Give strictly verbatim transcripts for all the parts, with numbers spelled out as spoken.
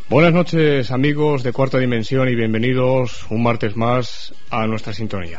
Buenas noches, amigos de Cuarta Dimensión, y bienvenidos un martes más a nuestra sintonía.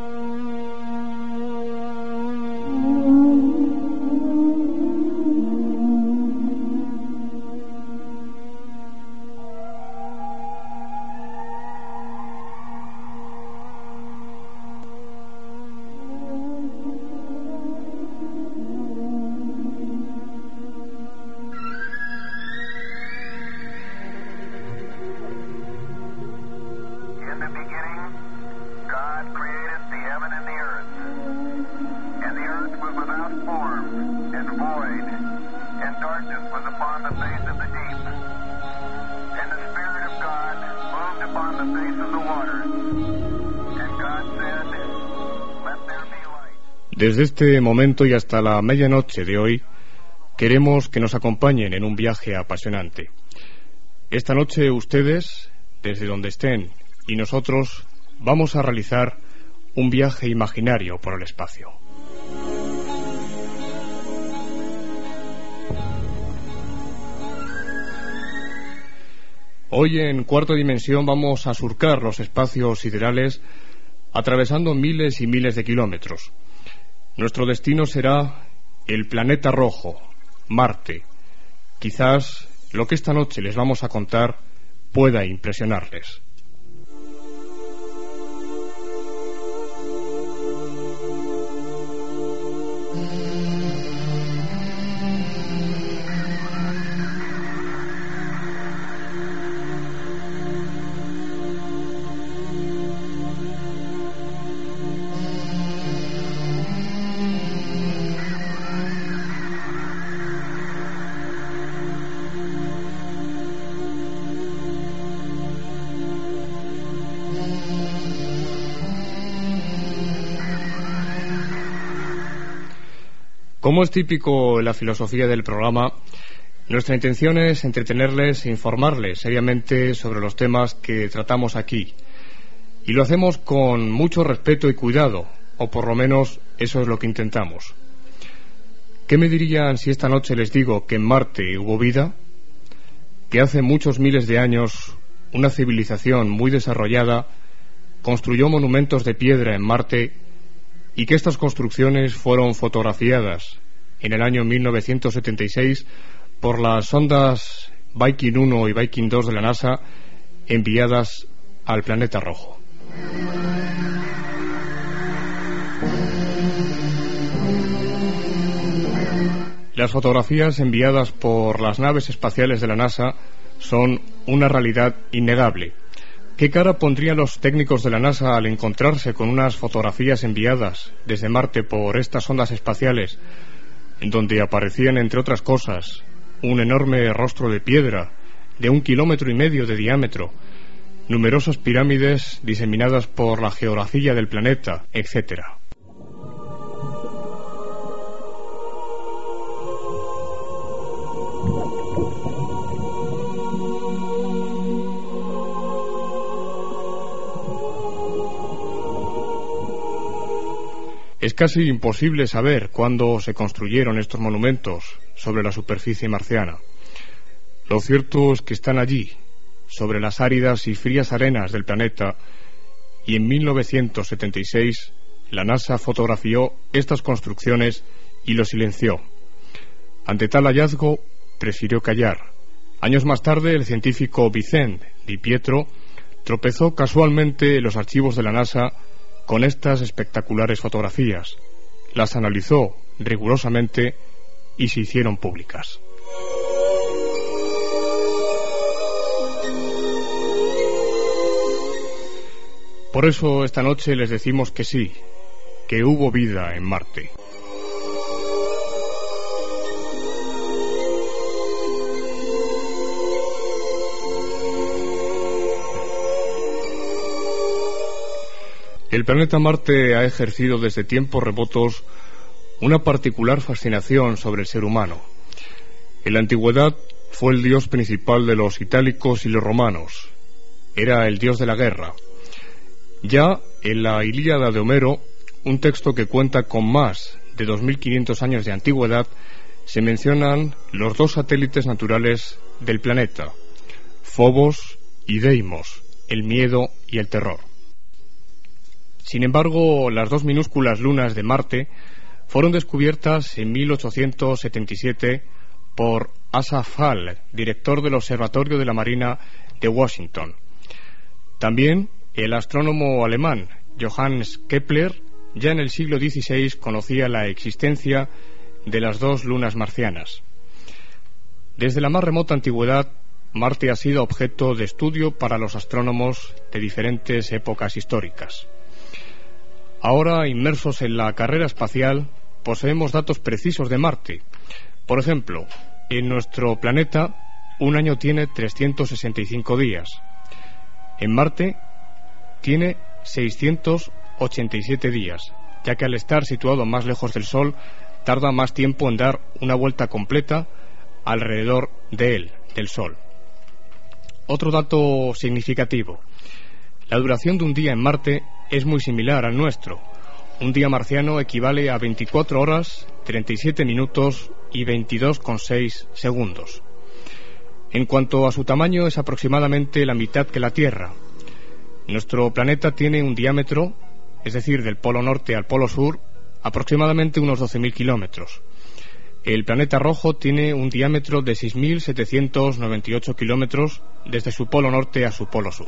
Desde este momento y hasta la medianoche de hoy, queremos que nos acompañen en un viaje apasionante. Esta noche ustedes, desde donde estén, y nosotros, vamos a realizar un viaje imaginario por el espacio. Hoy en Cuarta Dimensión vamos a surcar los espacios siderales atravesando miles y miles de kilómetros. Nuestro destino será el planeta rojo, Marte. Quizás lo que esta noche les vamos a contar pueda impresionarles. Como es típico en la filosofía del programa, nuestra intención es entretenerles e informarles seriamente sobre los temas que tratamos aquí. Y lo hacemos con mucho respeto y cuidado, o por lo menos eso es lo que intentamos. ¿Qué me dirían si esta noche les digo que en Marte hubo vida? Que hace muchos miles de años una civilización muy desarrollada construyó monumentos de piedra en Marte, y que estas construcciones fueron fotografiadas en el año mil novecientos setenta y seis por las sondas Viking uno y Viking dos de la NASA enviadas al planeta rojo. Las fotografías enviadas por las naves espaciales de la NASA son una realidad innegable. ¿Qué cara pondrían los técnicos de la NASA al encontrarse con unas fotografías enviadas desde Marte por estas ondas espaciales, en donde aparecían, entre otras cosas, un enorme rostro de piedra de un kilómetro y medio de diámetro, numerosas pirámides diseminadas por la geografía del planeta, etcétera? Es casi imposible saber cuándo se construyeron estos monumentos sobre la superficie marciana. Lo cierto es que están allí, sobre las áridas y frías arenas del planeta, y en mil novecientos setenta y seis la NASA fotografió estas construcciones y lo silenció. Ante tal hallazgo, prefirió callar. Años más tarde, el científico Vicente Di Pietro tropezó casualmente en los archivos de la NASA con estas espectaculares fotografías, las analizó rigurosamente y se hicieron públicas. Por eso esta noche les decimos que sí, que hubo vida en Marte. El planeta Marte ha ejercido desde tiempos remotos una particular fascinación sobre el ser humano. En la antigüedad fue el dios principal de los itálicos y los romanos. Era el dios de la guerra. Ya en la Ilíada de Homero, un texto que cuenta con más de dos mil quinientos años de antigüedad, se mencionan los dos satélites naturales del planeta, Phobos y Deimos, el miedo y el terror. Sin embargo, las dos minúsculas lunas de Marte fueron descubiertas en mil ochocientos setenta y siete por Asaph Hall, director del Observatorio de la Marina de Washington. También el astrónomo alemán Johannes Kepler ya en el siglo dieciséis conocía la existencia de las dos lunas marcianas. Desde la más remota antigüedad, Marte ha sido objeto de estudio para los astrónomos de diferentes épocas históricas. Ahora, inmersos en la carrera espacial, poseemos datos precisos de Marte. Por ejemplo, en nuestro planeta, un año tiene trescientos sesenta y cinco días. En Marte, tiene seiscientos ochenta y siete días, ya que al estar situado más lejos del Sol, tarda más tiempo en dar una vuelta completa alrededor de él, del Sol. Otro dato significativo: la duración de un día en Marte es muy similar al nuestro. Un día marciano equivale a veinticuatro horas, treinta y siete minutos y veintidós coma seis segundos. En cuanto a su tamaño, es aproximadamente la mitad que la Tierra. Nuestro planeta tiene un diámetro, es decir, del polo norte al polo sur, aproximadamente unos doce mil kilómetros. El planeta rojo tiene un diámetro de seis mil setecientos noventa y ocho kilómetros desde su polo norte a su polo sur.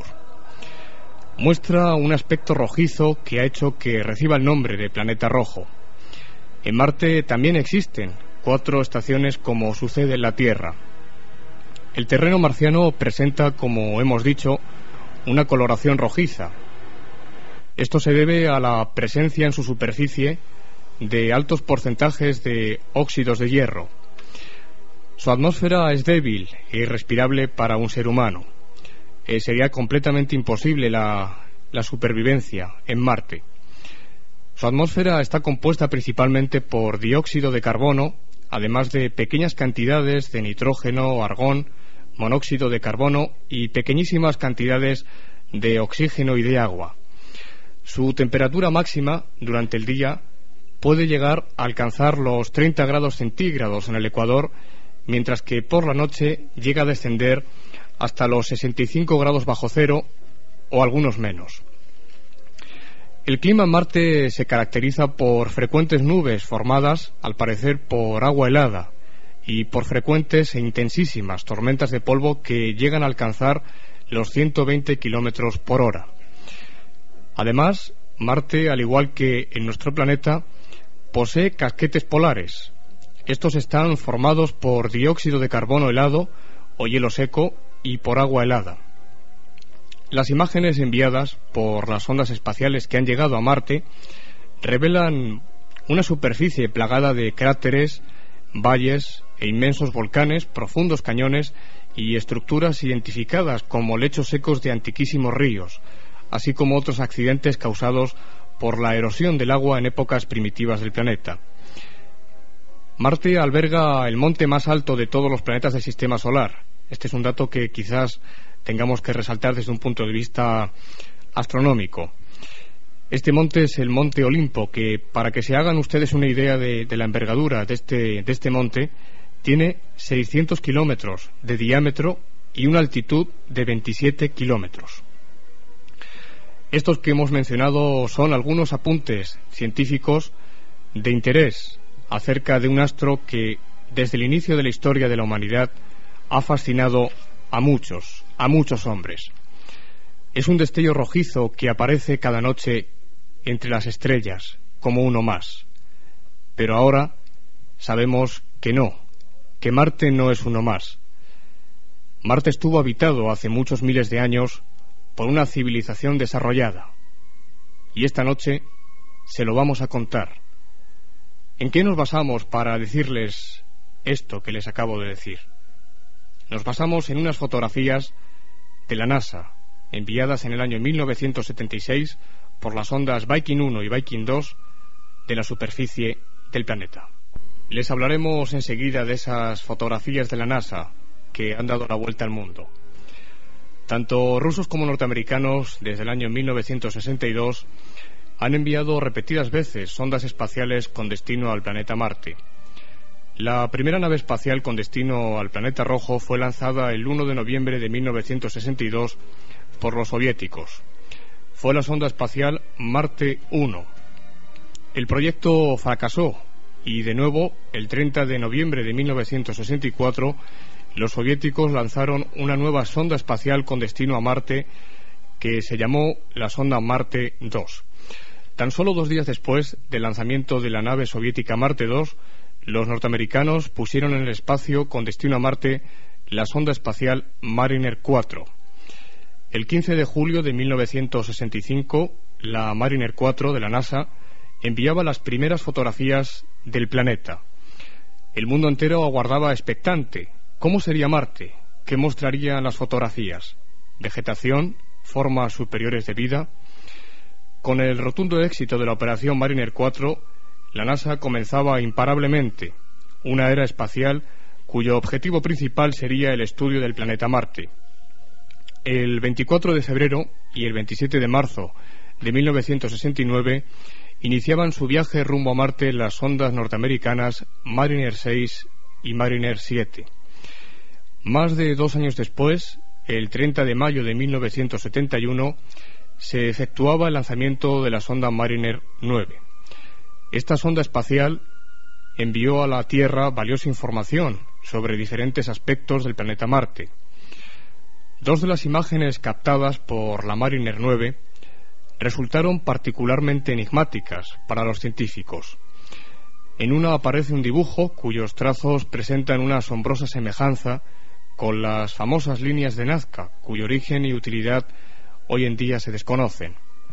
Muestra un aspecto rojizo que ha hecho que reciba el nombre de planeta rojo. En Marte también existen cuatro estaciones, como sucede en la Tierra. El terreno marciano presenta, como hemos dicho, una coloración rojiza. Esto se debe a la presencia en su superficie de altos porcentajes de óxidos de hierro. Su atmósfera es débil e irrespirable para un ser humano. Eh, sería completamente imposible la, la supervivencia en Marte. Su atmósfera está compuesta principalmente por dióxido de carbono, además de pequeñas cantidades de nitrógeno, argón, monóxido de carbono y pequeñísimas cantidades de oxígeno y de agua. Su temperatura máxima durante el día puede llegar a alcanzar los treinta grados centígrados en el ecuador, mientras que por la noche llega a descender hasta los sesenta y cinco grados bajo cero o algunos menos. El clima en Marte se caracteriza por frecuentes nubes formadas, al parecer, por agua helada y por frecuentes e intensísimas tormentas de polvo que llegan a alcanzar los ciento veinte kilómetros por hora. Además, Marte, al igual que en nuestro planeta, posee casquetes polares. Estos están formados por dióxido de carbono helado o hielo seco y por agua helada. Las imágenes enviadas por las ondas espaciales que han llegado a Marte revelan una superficie plagada de cráteres, valles e inmensos volcanes, profundos cañones y estructuras identificadas como lechos secos de antiquísimos ríos, así como otros accidentes causados por la erosión del agua en épocas primitivas del planeta. Marte alberga el monte más alto de todos los planetas del Sistema Solar. Este es un dato que quizás tengamos que resaltar desde un punto de vista astronómico. Este monte es el Monte Olimpo, que, para que se hagan ustedes una idea de, de la envergadura de este, de este monte, tiene seiscientos kilómetros de diámetro y una altitud de veintisiete kilómetros. Estos que hemos mencionado son algunos apuntes científicos de interés acerca de un astro que, desde el inicio de la historia de la humanidad, ha fascinado a muchos, a muchos hombres. Es un destello rojizo que aparece cada noche entre las estrellas, como uno más. Pero ahora sabemos que no, que Marte no es uno más. Marte estuvo habitado hace muchos miles de años por una civilización desarrollada. Y esta noche se lo vamos a contar. ¿En qué nos basamos para decirles esto que les acabo de decir? Nos basamos en unas fotografías de la NASA, enviadas en el año mil novecientos setenta y seis por las ondas Viking uno y Viking dos de la superficie del planeta. Les hablaremos enseguida de esas fotografías de la NASA que han dado la vuelta al mundo. Tanto rusos como norteamericanos, desde el año mil novecientos sesenta y dos, han enviado repetidas veces sondas espaciales con destino al planeta Marte. La primera nave espacial con destino al planeta rojo fue lanzada el uno de noviembre de mil novecientos sesenta y dos por los soviéticos. Fue la sonda espacial Marte uno. El proyecto fracasó y, de nuevo, el treinta de noviembre de mil novecientos sesenta y cuatro, los soviéticos lanzaron una nueva sonda espacial con destino a Marte que se llamó la sonda Marte dos. Tan solo dos días después del lanzamiento de la nave soviética Marte dos, los norteamericanos pusieron en el espacio con destino a Marte la sonda espacial Mariner cuatro. El quince de julio de mil novecientos sesenta y cinco, la Mariner cuatro de la NASA enviaba las primeras fotografías del planeta. El mundo entero aguardaba expectante. ¿Cómo sería Marte? ¿Qué mostrarían las fotografías? ¿Vegetación? ¿Formas superiores de vida? Con el rotundo éxito de la operación Mariner cuatro, la NASA comenzaba imparablemente una era espacial cuyo objetivo principal sería el estudio del planeta Marte. El veinticuatro de febrero y el veintisiete de marzo de mil novecientos sesenta y nueve iniciaban su viaje rumbo a Marte las sondas norteamericanas Mariner seis y Mariner siete. Más de dos años después, el treinta de mayo de mil novecientos setenta y uno, se efectuaba el lanzamiento de la sonda Mariner nueve. Esta sonda espacial envió a la Tierra valiosa información sobre diferentes aspectos del planeta Marte. Dos de las imágenes captadas por la Mariner nueve resultaron particularmente enigmáticas para los científicos. En una aparece un dibujo cuyos trazos presentan una asombrosa semejanza con las famosas líneas de Nazca, cuyo origen y utilidad hoy en día se desconocen.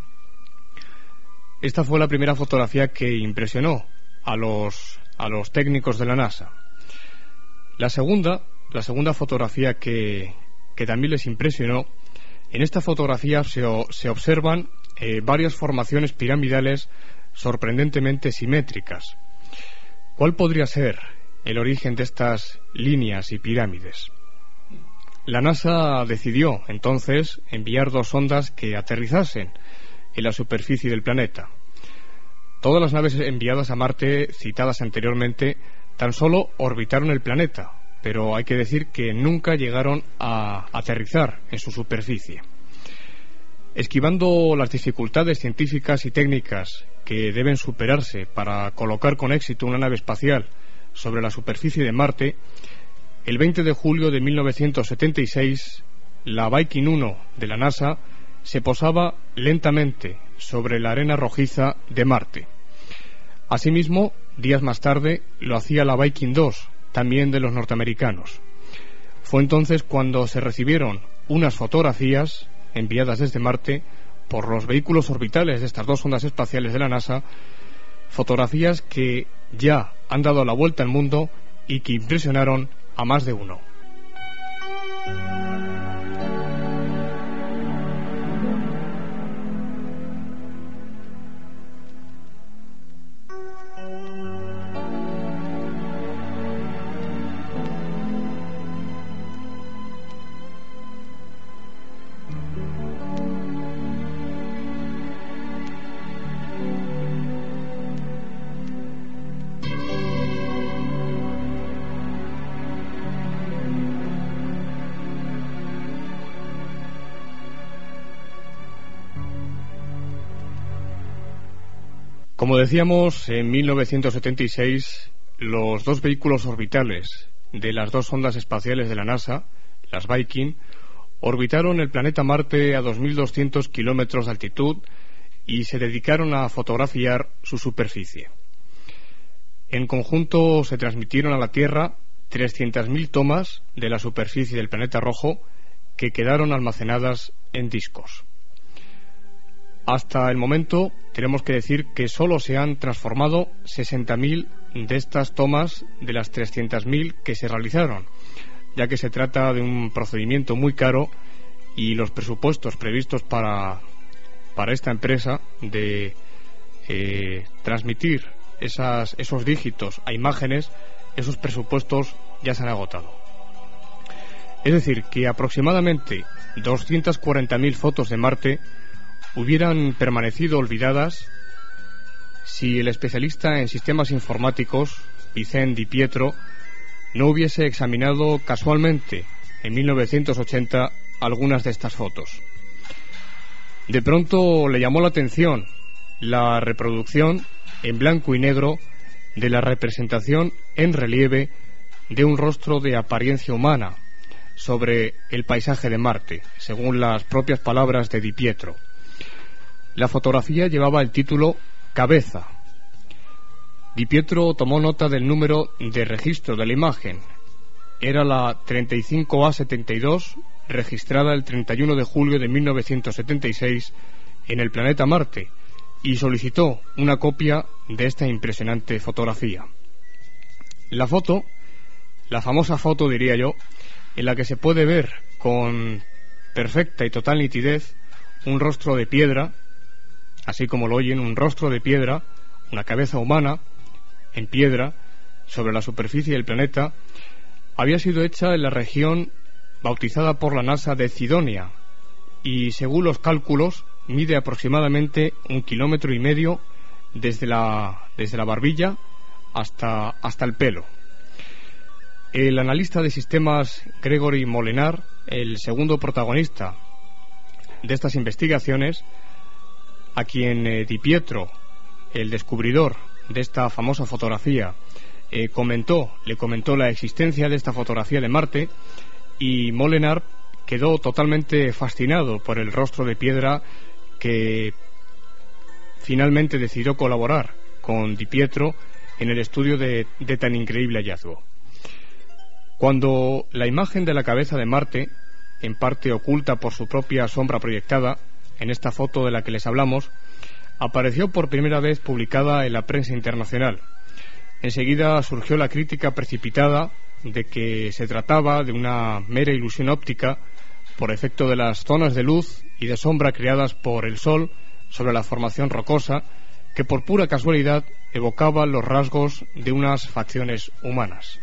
Esta fue la primera fotografía que impresionó a los, a los técnicos de la NASA. La segunda, la segunda fotografía que, que también les impresionó, en esta fotografía se, se observan eh, varias formaciones piramidales sorprendentemente simétricas. ¿Cuál podría ser el origen de estas líneas y pirámides? La NASA decidió entonces enviar dos sondas que aterrizasen en la superficie del planeta. Todas las naves enviadas a Marte citadas anteriormente tan solo orbitaron el planeta, pero hay que decir que nunca llegaron a aterrizar en su superficie. Esquivando las dificultades científicas y técnicas que deben superarse para colocar con éxito una nave espacial sobre la superficie de Marte, el veinte de julio de mil novecientos setenta y seis, la Viking uno de la NASA se posaba lentamente sobre la arena rojiza de Marte. Asimismo, días más tarde, lo hacía la Viking dos, también de los norteamericanos. Fue entonces cuando se recibieron unas fotografías enviadas desde Marte por los vehículos orbitales de estas dos sondas espaciales de la NASA, fotografías que ya han dado la vuelta al mundo y que impresionaron a más de uno. Como decíamos, en mil novecientos setenta y seis, los dos vehículos orbitales de las dos sondas espaciales de la NASA, las Viking, orbitaron el planeta Marte a dos mil doscientos kilómetros de altitud y se dedicaron a fotografiar su superficie. En conjunto se transmitieron a la Tierra trescientas mil tomas de la superficie del planeta rojo que quedaron almacenadas en discos. Hasta el momento tenemos que decir que solo se han transformado sesenta mil de estas tomas de las trescientas mil que se realizaron, ya que se trata de un procedimiento muy caro y los presupuestos previstos para, para esta empresa de eh, transmitir esas, esos dígitos a imágenes, esos presupuestos ya se han agotado. Es decir, que aproximadamente doscientas cuarenta mil fotos de Marte hubieran permanecido olvidadas si el especialista en sistemas informáticos, Vicent Di Pietro, no hubiese examinado casualmente en mil novecientos ochenta algunas de estas fotos. De pronto le llamó la atención la reproducción en blanco y negro de la representación en relieve de un rostro de apariencia humana sobre el paisaje de Marte, según las propias palabras de Di Pietro. La fotografía llevaba el título Cabeza. Di Pietro tomó nota del número de registro de la imagen. Era la treinta y cinco A setenta y dos, registrada el treinta y uno de julio de mil novecientos setenta y seis en el planeta Marte, y solicitó una copia de esta impresionante fotografía. La foto, la famosa foto diría yo, en la que se puede ver con perfecta y total nitidez un rostro de piedra, así como lo oyen, un rostro de piedra, una cabeza humana en piedra sobre la superficie del planeta, había sido hecha en la región bautizada por la NASA de Cidonia y, según los cálculos, mide aproximadamente un kilómetro y medio desde la, desde la barbilla hasta, hasta el pelo. El analista de sistemas Gregory Molenar, el segundo protagonista de estas investigaciones, a quien eh, Di Pietro, el descubridor de esta famosa fotografía, eh, comentó, le comentó la existencia de esta fotografía de Marte, y Molenar quedó totalmente fascinado por el rostro de piedra que finalmente decidió colaborar con Di Pietro en el estudio de, de tan increíble hallazgo. Cuando la imagen de la cabeza de Marte, en parte oculta por su propia sombra proyectada, en esta foto de la que les hablamos, apareció por primera vez publicada en la prensa internacional, enseguida surgió la crítica precipitada de que se trataba de una mera ilusión óptica por efecto de las zonas de luz y de sombra creadas por el Sol sobre la formación rocosa, que por pura casualidad evocaba los rasgos de unas facciones humanas.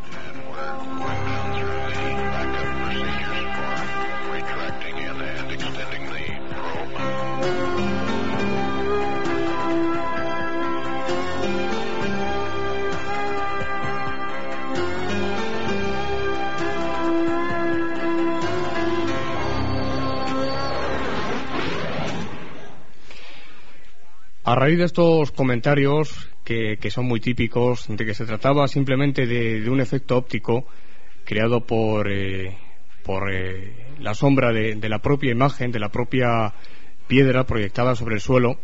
A raíz de estos comentarios, que, que son muy típicos, de que se trataba simplemente de, de un efecto óptico creado por, eh, por eh, la sombra de, de la propia imagen, de la propia piedra proyectada sobre el suelo,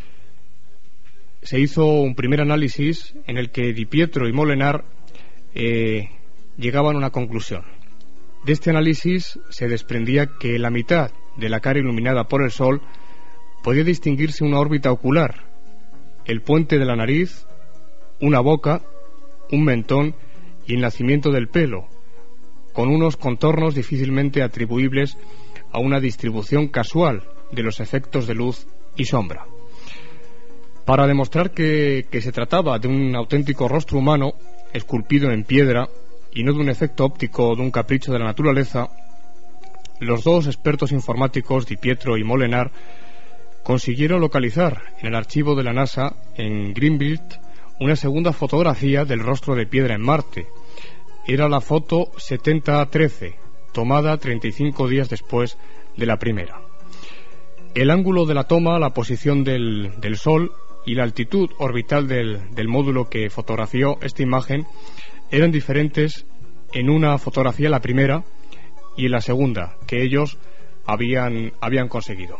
se hizo un primer análisis en el que Di Pietro y Molenar eh, llegaban a una conclusión. De este análisis se desprendía que en la mitad de la cara iluminada por el Sol podía distinguirse una órbita ocular, el puente de la nariz, una boca, un mentón y el nacimiento del pelo, con unos contornos difícilmente atribuibles a una distribución casual de los efectos de luz y sombra. Para demostrar que, que se trataba de un auténtico rostro humano esculpido en piedra y no de un efecto óptico o de un capricho de la naturaleza, los dos expertos informáticos, Di Pietro y Molenar, consiguieron localizar en el archivo de la NASA en Greenville una segunda fotografía del rostro de piedra en Marte. Era la foto setenta A trece, tomada treinta y cinco días después de la primera. El ángulo de la toma, la posición del, del Sol y la altitud orbital del, del módulo que fotografió esta imagen eran diferentes en una fotografía, la primera, y en la segunda, que ellos habían, habían conseguido.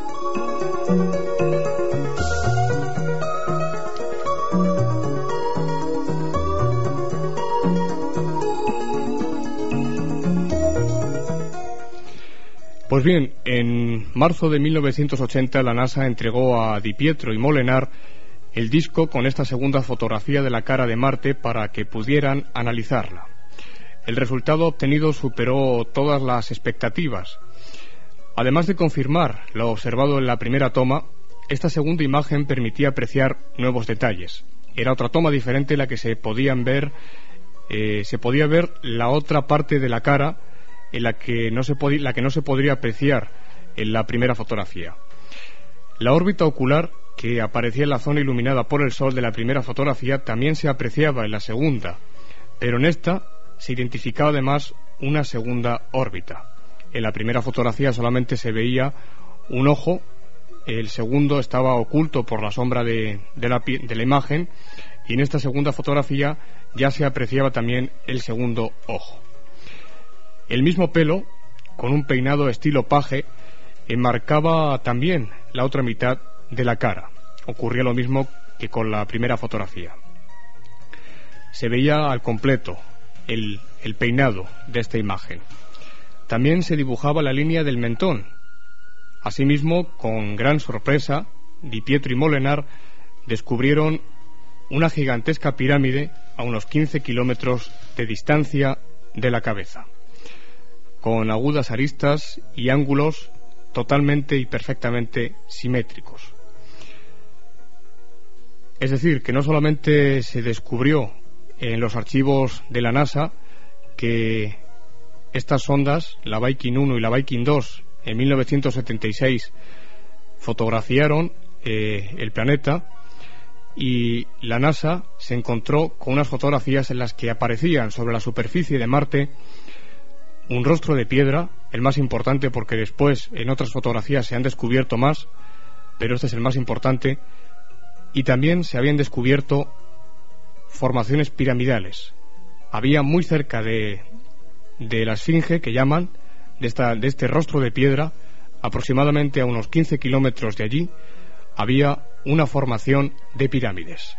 Pues bien, en marzo de mil novecientos ochenta la NASA entregó a Di Pietro y Molenar el disco con esta segunda fotografía de la cara de Marte para que pudieran analizarla. El resultado obtenido superó todas las expectativas. Además de confirmar lo observado en la primera toma, esta segunda imagen permitía apreciar nuevos detalles. Era otra toma diferente la que se podían ver, eh, se podía ver la otra parte de la cara en la que no se la que no se podría apreciar en la primera fotografía. La órbita ocular que aparecía en la zona iluminada por el Sol de la primera fotografía también se apreciaba en la segunda, pero en esta se identificaba además una segunda órbita. En la primera fotografía solamente se veía un ojo, el segundo estaba oculto por la sombra de, de, la, de la imagen, y en esta segunda fotografía ya se apreciaba también el segundo ojo. El mismo pelo, con un peinado estilo paje, enmarcaba también la otra mitad de la cara. Ocurría lo mismo que con la primera fotografía. Se veía al completo el, el peinado de esta imagen. También se dibujaba la línea del mentón. Asimismo, con gran sorpresa, Di Pietro y Molenar descubrieron una gigantesca pirámide a unos quince kilómetros de distancia de la cabeza, con agudas aristas y ángulos totalmente y perfectamente simétricos. Es decir, que no solamente se descubrió en los archivos de la NASA que estas sondas, la Viking uno y la Viking dos, en mil novecientos setenta y seis fotografiaron eh, el planeta, y la NASA se encontró con unas fotografías en las que aparecían sobre la superficie de Marte un rostro de piedra, el más importante porque después en otras fotografías se han descubierto más, pero este es el más importante, y también se habían descubierto formaciones piramidales. Había muy cerca de, de la Esfinge, que llaman, de, esta, de este rostro de piedra, aproximadamente a unos quince kilómetros de allí, había una formación de pirámides.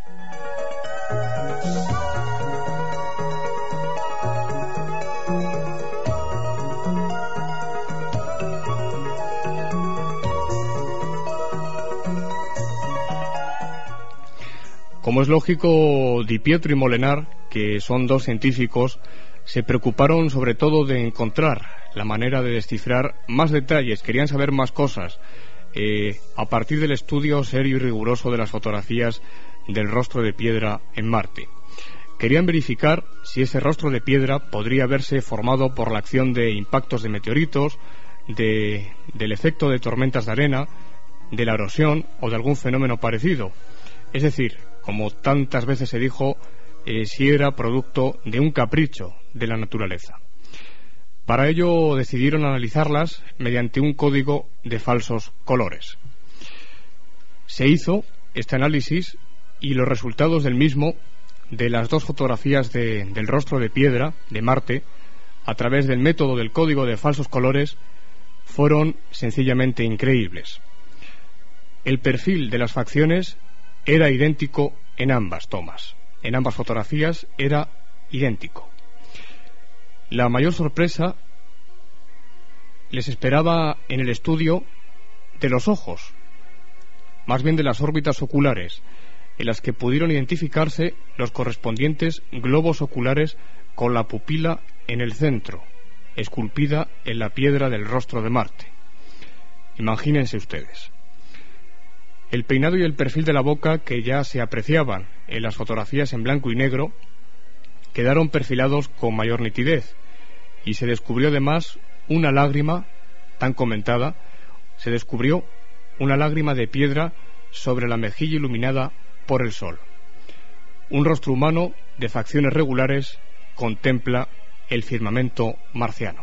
Como es lógico, Di Pietro y Molenar, que son dos científicos, se preocuparon sobre todo de encontrar la manera de descifrar más detalles, querían saber más cosas, eh, a partir del estudio serio y riguroso de las fotografías del rostro de piedra en Marte. Querían verificar si ese rostro de piedra podría haberse formado por la acción de impactos de meteoritos, de, del efecto de tormentas de arena, de la erosión o de algún fenómeno parecido. Es decir, como tantas veces se dijo, eh, si era producto de un capricho de la naturaleza. Para ello decidieron analizarlas mediante un código de falsos colores. Se hizo este análisis y los resultados del mismo, de las dos fotografías de, del rostro de piedra de Marte, a través del método del código de falsos colores, fueron sencillamente increíbles. El perfil de las facciones era idéntico en ambas tomas. En ambas fotografías era idéntico. La mayor sorpresa les esperaba en el estudio de los ojos, más bien de las órbitas oculares, en las que pudieron identificarse los correspondientes globos oculares con la pupila en el centro, esculpida en la piedra del rostro de Marte. Imagínense ustedes. El peinado y el perfil de la boca, que ya se apreciaban en las fotografías en blanco y negro, quedaron perfilados con mayor nitidez, y se descubrió además una lágrima tan comentada, se descubrió una lágrima de piedra sobre la mejilla iluminada por el sol. Un rostro humano de facciones regulares contempla el firmamento marciano.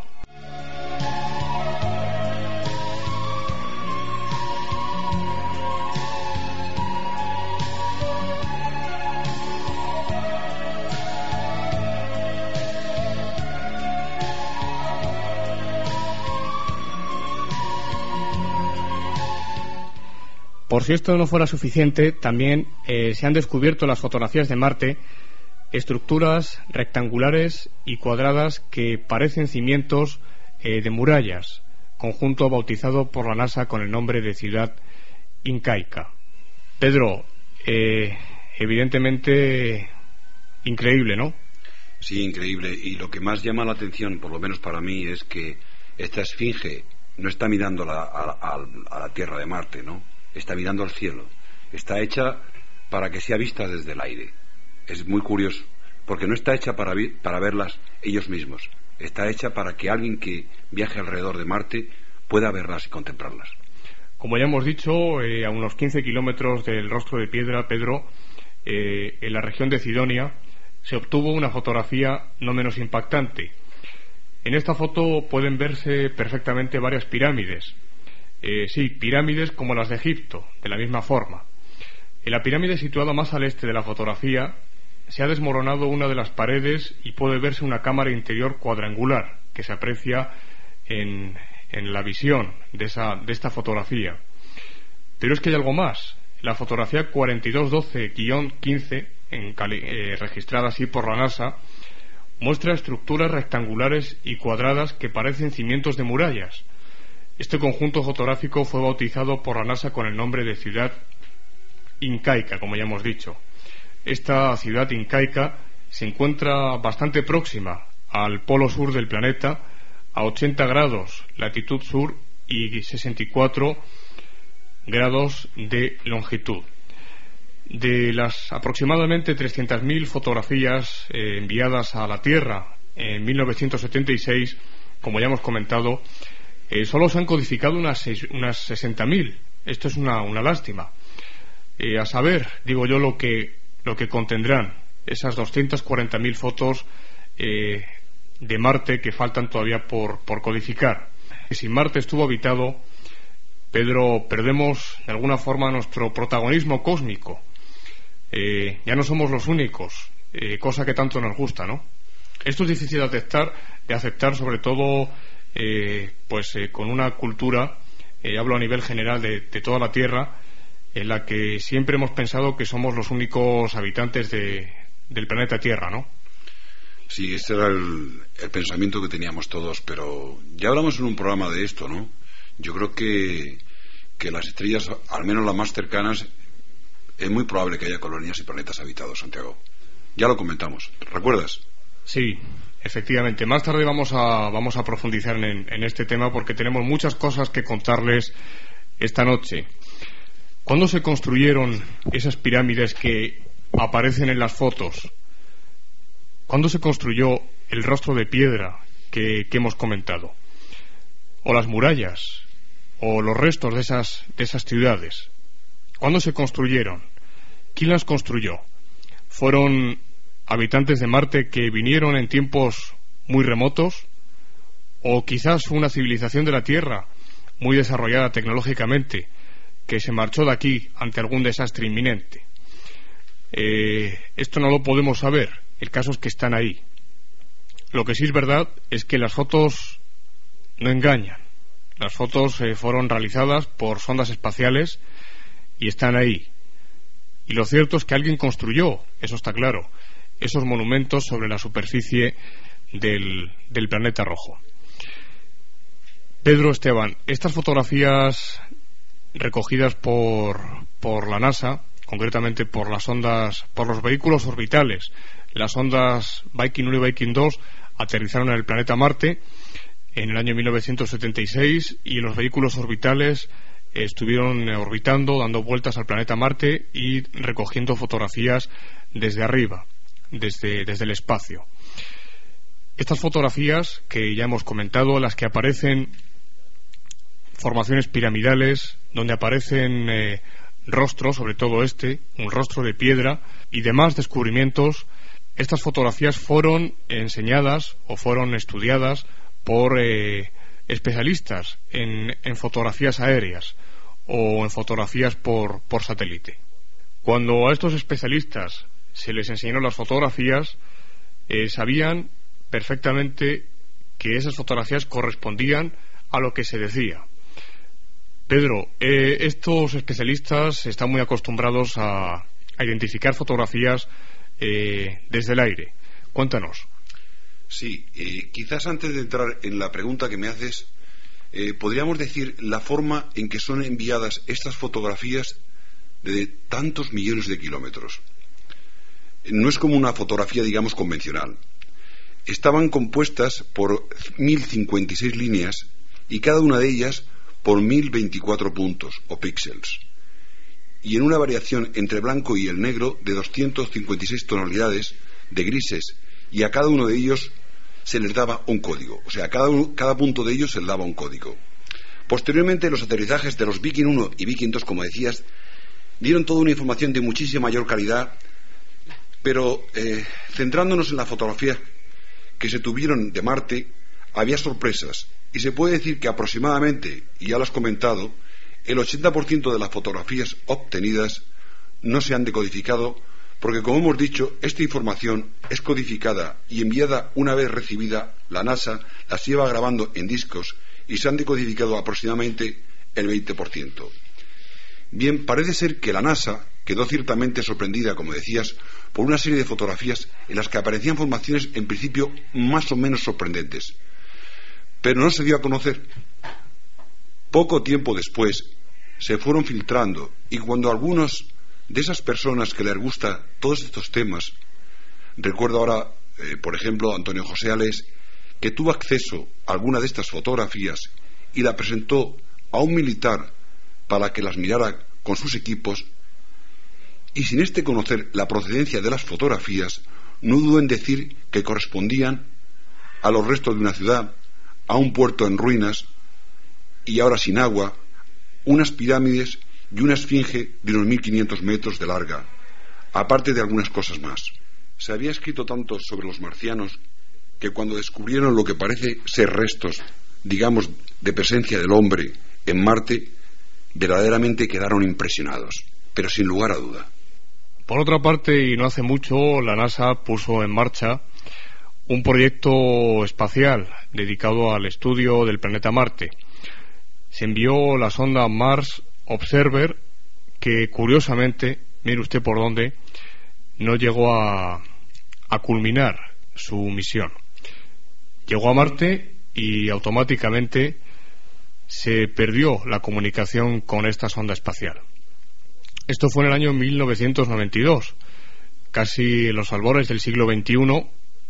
Por si esto no fuera suficiente, también eh, se han descubierto en las fotografías de Marte estructuras rectangulares y cuadradas que parecen cimientos eh, de murallas, conjunto bautizado por la NASA con el nombre de ciudad incaica. Pedro, eh, evidentemente increíble, ¿no? Sí, increíble. Y lo que más llama la atención, por lo menos para mí, es que esta esfinge no está mirando la, a, a, a la Tierra de Marte, ¿no? Está mirando al cielo. Está hecha para que sea vista desde el aire. Es muy curioso, porque no está hecha para, vi- para verlas ellos mismos. Está hecha para que alguien que viaje alrededor de Marte pueda verlas y contemplarlas. Como ya hemos dicho, eh, a unos quince kilómetros del Rostro de Piedra, Pedro, eh, en la región de Cidonia, se obtuvo una fotografía no menos impactante. En esta foto pueden verse perfectamente varias pirámides. Eh, sí, pirámides como las de Egipto, de la misma forma. En la pirámide situada más al este de la fotografía se ha desmoronado una de las paredes y puede verse una cámara interior cuadrangular que se aprecia en, en la visión de, esa, de esta fotografía. Pero es que hay algo más. La fotografía cuarenta y dos doce guión quince, en cali, eh, registrada así por la NASA, muestra estructuras rectangulares y cuadradas que parecen cimientos de murallas. Este conjunto fotográfico fue bautizado por la NASA con el nombre de ciudad incaica, como ya hemos dicho. Esta ciudad incaica se encuentra bastante próxima al polo sur del planeta, a ochenta grados latitud sur y sesenta y cuatro grados de longitud. De las aproximadamente trescientas mil fotografías eh, enviadas a la Tierra en mil novecientos setenta y seis, como ya hemos comentado, eh, solo se han codificado unas, seis, unas sesenta mil. Esto es una, una lástima. Eh, a saber, digo yo, lo que, lo que contendrán esas doscientas cuarenta mil fotos eh, de Marte que faltan todavía por, por codificar. Si Marte estuvo habitado, Pedro, perdemos de alguna forma nuestro protagonismo cósmico. Eh, ya no somos los únicos, eh, cosa que tanto nos gusta, ¿no? Esto es difícil de aceptar, de aceptar sobre todo eh, pues eh, con una cultura, eh, hablo a nivel general de, de toda la Tierra, en la que siempre hemos pensado que somos los únicos habitantes de, del planeta Tierra, ¿no? Sí, ese era el, el pensamiento que teníamos todos, pero ya hablamos en un programa de esto, ¿no? Yo creo que, que las estrellas, al menos las más cercanas, es muy probable que haya colonias y planetas habitados, Santiago. Ya lo comentamos, ¿recuerdas? Sí, efectivamente. Más tarde vamos a, vamos a profundizar en, en este tema porque tenemos muchas cosas que contarles esta noche. ¿Cuándo se construyeron esas pirámides que aparecen en las fotos? ¿Cuándo se construyó el Rostro de Piedra que, que hemos comentado? ¿O las murallas? ¿O los restos de esas, de esas ciudades? ¿Cuándo se construyeron? ¿Quién las construyó? ¿Fueron habitantes de Marte que vinieron en tiempos muy remotos? ¿O quizás fue una civilización de la Tierra muy desarrollada tecnológicamente que se marchó de aquí ante algún desastre inminente? Eh, esto no lo podemos saber. El caso es que están ahí. Lo que sí es verdad es que las fotos no engañan. Las fotos eh, fueron realizadas por sondas espaciales y están ahí. Y lo cierto es que alguien construyó, eso está claro, esos monumentos sobre la superficie del, del planeta rojo. Pedro, Esteban, estas fotografías recogidas por, por la NASA, concretamente por las ondas, por los vehículos orbitales, las ondas Viking uno y Viking dos aterrizaron en el planeta Marte en el año mil novecientos setenta y seis y los vehículos orbitales estuvieron orbitando, dando vueltas al planeta Marte y recogiendo fotografías desde arriba, desde, desde el espacio. Estas fotografías que ya hemos comentado, las que aparecen formaciones piramidales, donde aparecen eh, rostros, sobre todo este, un rostro de piedra y demás descubrimientos, estas fotografías fueron enseñadas o fueron estudiadas por eh, especialistas en, en fotografías aéreas o en fotografías por, por satélite. Cuando a estos especialistas se les enseñaron las fotografías, eh, sabían perfectamente que esas fotografías correspondían a lo que se decía. Pedro, eh, estos especialistas están muy acostumbrados a, a identificar fotografías eh, desde el aire. Cuéntanos. Sí, eh, quizás antes de entrar en la pregunta que me haces, eh, podríamos decir la forma en que son enviadas estas fotografías de tantos millones de kilómetros. No es como una fotografía, digamos, convencional. Estaban compuestas por mil cincuenta y seis líneas y cada una de ellas por mil veinticuatro puntos o píxeles, y en una variación entre blanco y el negro de doscientas cincuenta y seis tonalidades de grises, y a cada uno de ellos se les daba un código, o sea, a cada, uno, cada punto de ellos se les daba un código. Posteriormente, los aterrizajes de los Viking uno y Viking dos, como decías, dieron toda una información de muchísima mayor calidad, pero eh, centrándonos en las fotografías que se tuvieron de Marte, había sorpresas, y se puede decir que aproximadamente, y ya lo has comentado, el ochenta por ciento de las fotografías obtenidas no se han decodificado, porque, como hemos dicho, esta información es codificada y enviada una vez recibida. La NASA las lleva grabando en discos y se han decodificado aproximadamente el veinte por ciento. Bien, parece ser que la NASA quedó ciertamente sorprendida, como decías, por una serie de fotografías en las que aparecían formaciones en principio más o menos sorprendentes, pero no se dio a conocer. Poco tiempo después se fueron filtrando, y cuando algunos de esas personas que les gusta todos estos temas, recuerdo ahora, eh, por ejemplo, Antonio José Ales, que tuvo acceso a alguna de estas fotografías y la presentó a un militar para que las mirara con sus equipos, y sin este conocer la procedencia de las fotografías, no dudó en decir que correspondían a los restos de una ciudad, a un puerto en ruinas y ahora sin agua, unas pirámides y una esfinge de unos mil quinientos metros de larga, aparte de algunas cosas más. Se había escrito tanto sobre los marcianos que cuando descubrieron lo que parece ser restos, digamos, de presencia del hombre en Marte, verdaderamente quedaron impresionados, pero sin lugar a duda. Por otra parte, y no hace mucho, la NASA puso en marcha un proyecto espacial dedicado al estudio del planeta Marte. Se envió la sonda Mars Observer, que curiosamente, mire usted por dónde, no llegó a, a culminar su misión. Llegó a Marte y automáticamente se perdió la comunicación con esta sonda espacial. Esto fue en el año mil novecientos noventa y dos, casi en los albores del siglo veintiuno.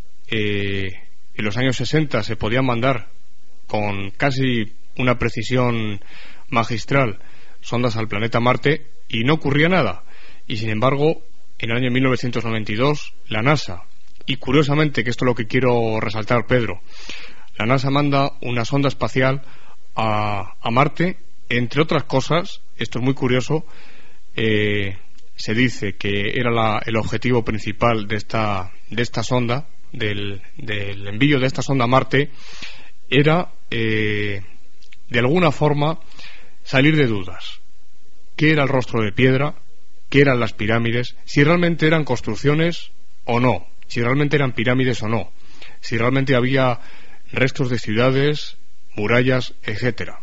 Eh, en los años sesenta se podían mandar con casi una precisión magistral sondas al planeta Marte y no ocurría nada. Y sin embargo, en el año mil novecientos noventa y dos, la NASA, y curiosamente, que esto es lo que quiero resaltar, Pedro, la NASA manda una sonda espacial a, a Marte, entre otras cosas, esto es muy curioso, eh, se dice que era la, el objetivo principal de esta, de esta sonda, del, del envío de esta sonda a Marte, era eh, de alguna forma salir de dudas. ¿Qué era el rostro de piedra? ¿Qué eran las pirámides? Si realmente eran construcciones o no, si realmente eran pirámides o no, si realmente había restos de ciudades, murallas, etcétera.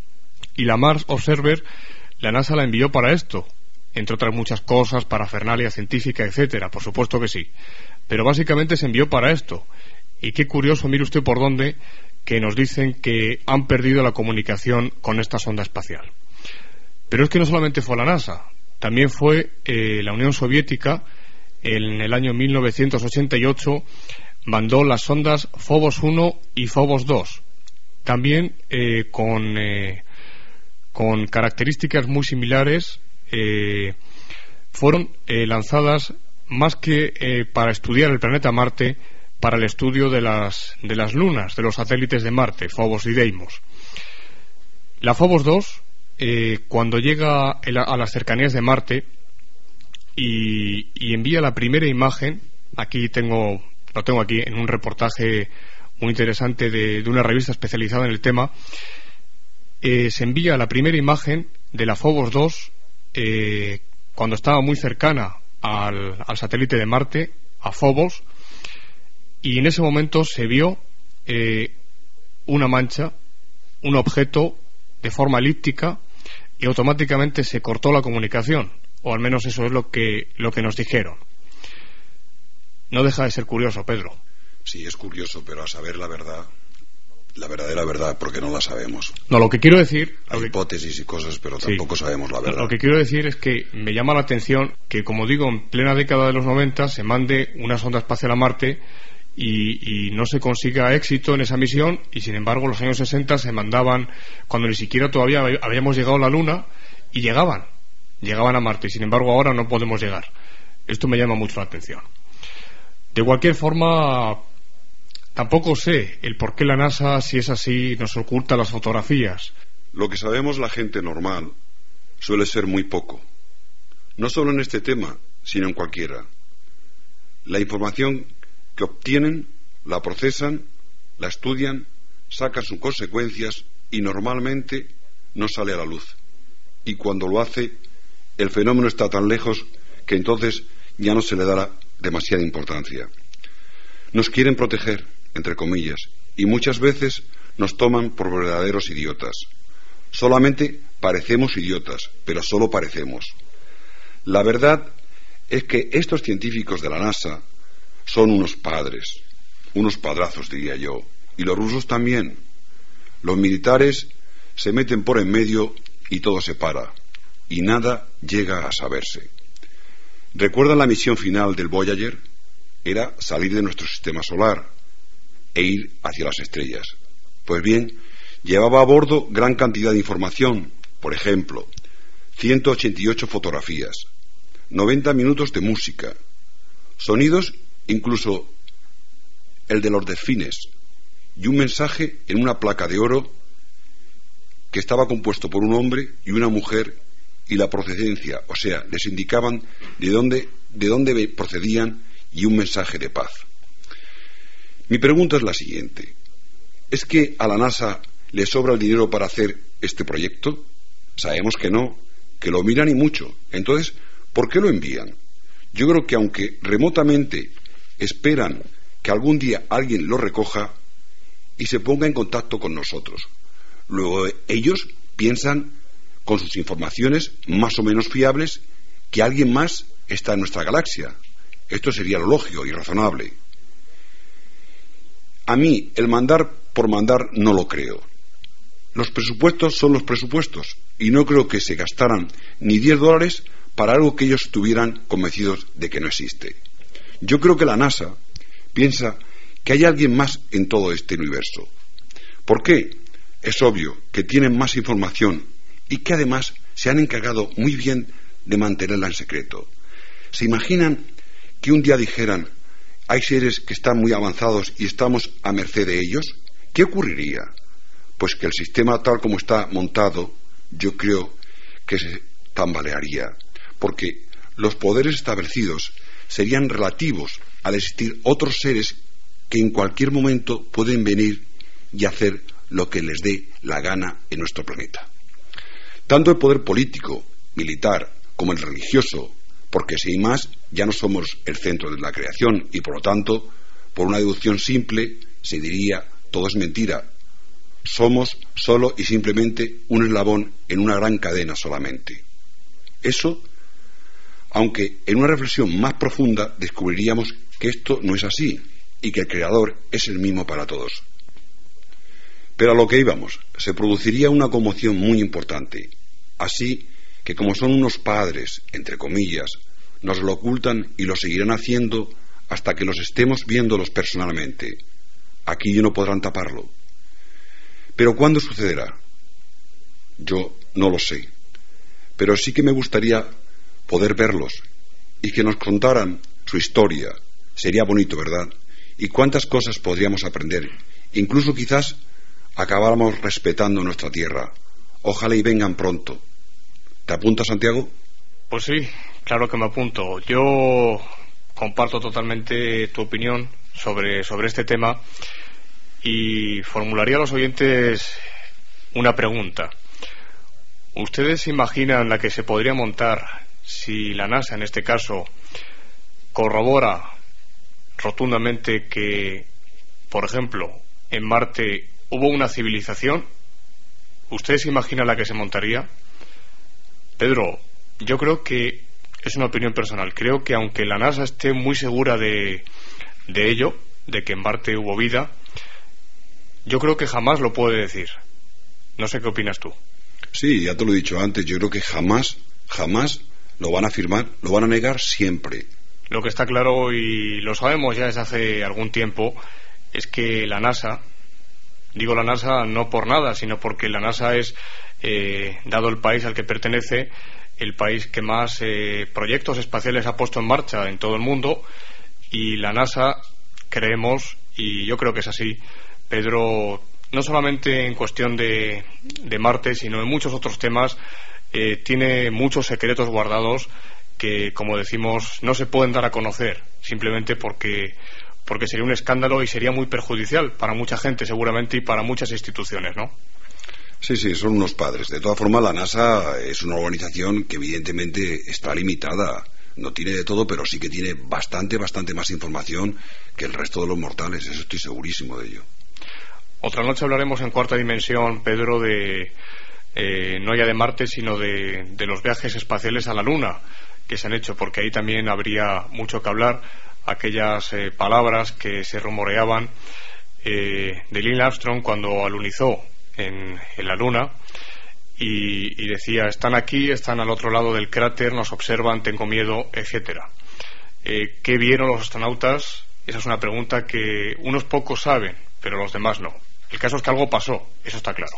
Y la Mars Observer, la NASA la envió para esto, entre otras muchas cosas, parafernalia científica, etcétera, por supuesto que sí, pero básicamente se envió para esto. Y qué curioso, mire usted por dónde, que nos dicen que han perdido la comunicación con esta sonda espacial. Pero es que no solamente fue la NASA, también fue eh, la Unión Soviética. En el año mil novecientos ochenta y ocho mandó las sondas Phobos uno y Phobos dos, también eh, con, eh, con características muy similares. Eh, fueron eh, lanzadas más que eh, para estudiar el planeta Marte, para el estudio de las, de las lunas, de los satélites de Marte, Phobos y Deimos. La Phobos dos, eh, cuando llega a las cercanías de Marte y, y envía la primera imagen, aquí tengo, lo tengo aquí en un reportaje muy interesante de, de una revista especializada en el tema, eh, se envía la primera imagen de la Phobos dos eh, cuando estaba muy cercana al, al satélite de Marte, a Phobos, y en ese momento se vio eh, una mancha, un objeto de forma elíptica, y automáticamente se cortó la comunicación, o al menos eso es lo que, lo que nos dijeron. No deja de ser curioso, Pedro. Sí, es curioso, pero a saber la verdad, la verdadera verdad, porque no la sabemos. No, lo que quiero decir... Hay que, hipótesis y cosas, pero sí, tampoco sabemos la verdad. Lo que quiero decir es que me llama la atención que, como digo, en plena década de los noventa se mande una sonda espacial a Marte y, y no se consiga éxito en esa misión, y sin embargo en los años sesenta se mandaban cuando ni siquiera todavía habíamos llegado a la Luna, y llegaban, llegaban a Marte, y sin embargo ahora no podemos llegar. Esto me llama mucho la atención. De cualquier forma, tampoco sé el por qué la NASA, si es así, nos oculta las fotografías. Lo que sabemos la gente normal suele ser muy poco, no solo en este tema, sino en cualquiera. La información que obtienen la procesan, la estudian, sacan sus consecuencias y normalmente no sale a la luz. Y cuando lo hace, el fenómeno está tan lejos que entonces ya no se le dará demasiada importancia. Nos quieren proteger, entre comillas, y muchas veces nos toman por verdaderos idiotas. Solamente parecemos idiotas, pero solo parecemos. La verdad es que estos científicos de la NASA son unos padres, unos padrazos diría yo, y los rusos también. Los militares se meten por en medio y todo se para, y nada llega a saberse. ¿Recuerdan la misión final del Voyager? Era salir de nuestro sistema solar e ir hacia las estrellas. Pues bien, llevaba a bordo gran cantidad de información, por ejemplo, ciento ochenta y ocho fotografías, noventa minutos de música, sonidos, incluso el de los delfines, y un mensaje en una placa de oro que estaba compuesto por un hombre y una mujer y la procedencia, o sea, les indicaban de dónde, de dónde procedían y un mensaje de paz. Mi pregunta es la siguiente: ¿es que a la NASA le sobra el dinero para hacer este proyecto? Sabemos que no, que lo miran y mucho. Entonces, ¿por qué lo envían? Yo creo que aunque remotamente esperan que algún día alguien lo recoja y se ponga en contacto con nosotros, luego ellos piensan con sus informaciones más o menos fiables que alguien más está en nuestra galaxia. Esto sería lo lógico y razonable. A mí el mandar por mandar no lo creo. Los presupuestos son los presupuestos y no creo que se gastaran ni diez dólares para algo que ellos estuvieran convencidos de que no existe. Yo creo que la NASA piensa que hay alguien más en todo este universo. ¿Por qué? Es obvio que tienen más información y que además se han encargado muy bien de mantenerla en secreto. ¿Se imaginan que un día dijeran: hay seres que están muy avanzados y estamos a merced de ellos? ¿Qué ocurriría? Pues que el sistema tal como está montado, yo creo que se tambalearía, porque los poderes establecidos serían relativos al existir otros seres que en cualquier momento pueden venir y hacer lo que les dé la gana en nuestro planeta. Tanto el poder político, militar, como el religioso, porque sin más ya no somos el centro de la creación y por lo tanto, por una deducción simple, se diría: todo es mentira. Somos solo y simplemente un eslabón en una gran cadena solamente. Eso, aunque en una reflexión más profunda descubriríamos que esto no es así y que el Creador es el mismo para todos. Pero a lo que íbamos, se produciría una conmoción muy importante. Así que, como son unos padres, entre comillas, nos lo ocultan y lo seguirán haciendo hasta que los estemos viéndolos personalmente. Aquí no podrán taparlo. ¿Pero cuándo sucederá? Yo no lo sé. Pero sí que me gustaría poder verlos y que nos contaran su historia. Sería bonito, ¿verdad? Y cuántas cosas podríamos aprender. Incluso quizás acabáramos respetando nuestra tierra. Ojalá y vengan pronto. ¿Te apuntas, Santiago? Pues sí, claro que me apunto. Yo comparto totalmente tu opinión sobre, sobre este tema y formularía a los oyentes una pregunta. ¿Ustedes se imaginan la que se podría montar si la NASA, en este caso, corrobora rotundamente que, por ejemplo, en Marte hubo una civilización? ¿Ustedes se imaginan la que se montaría? Pedro, yo creo que es una opinión personal. Creo que aunque la NASA esté muy segura de, de ello, de que en Marte hubo vida, yo creo que jamás lo puede decir. No sé qué opinas tú. Sí, ya te lo he dicho antes. Yo creo que jamás, jamás lo van a afirmar, lo van a negar siempre. Lo que está claro, y lo sabemos ya desde hace algún tiempo, es que la NASA, digo la NASA no por nada, sino porque la NASA es, eh, dado el país al que pertenece, el país que más eh, proyectos espaciales ha puesto en marcha en todo el mundo, y la NASA, creemos, y yo creo que es así, Pedro, no solamente en cuestión de, de Marte, sino en muchos otros temas, eh, tiene muchos secretos guardados que, como decimos, no se pueden dar a conocer, simplemente porque, porque sería un escándalo y sería muy perjudicial para mucha gente, seguramente, y para muchas instituciones, ¿no? Sí, sí, son unos padres. De todas formas, la NASA es una organización que evidentemente está limitada. No tiene de todo, pero sí que tiene bastante, bastante más información que el resto de los mortales. Eso estoy segurísimo de ello. Otra noche hablaremos en Cuarta Dimensión, Pedro, de eh, no ya de Marte, sino de, de los viajes espaciales a la Luna que se han hecho, porque ahí también habría mucho que hablar. Aquellas eh, palabras que se rumoreaban eh, de Neil Armstrong cuando alunizó en, en la Luna y, y decía: están aquí, están al otro lado del cráter, nos observan, tengo miedo, etcétera. Eh, ¿Qué vieron los astronautas? Esa es una pregunta que unos pocos saben, pero los demás no. El caso es que algo pasó, eso está claro.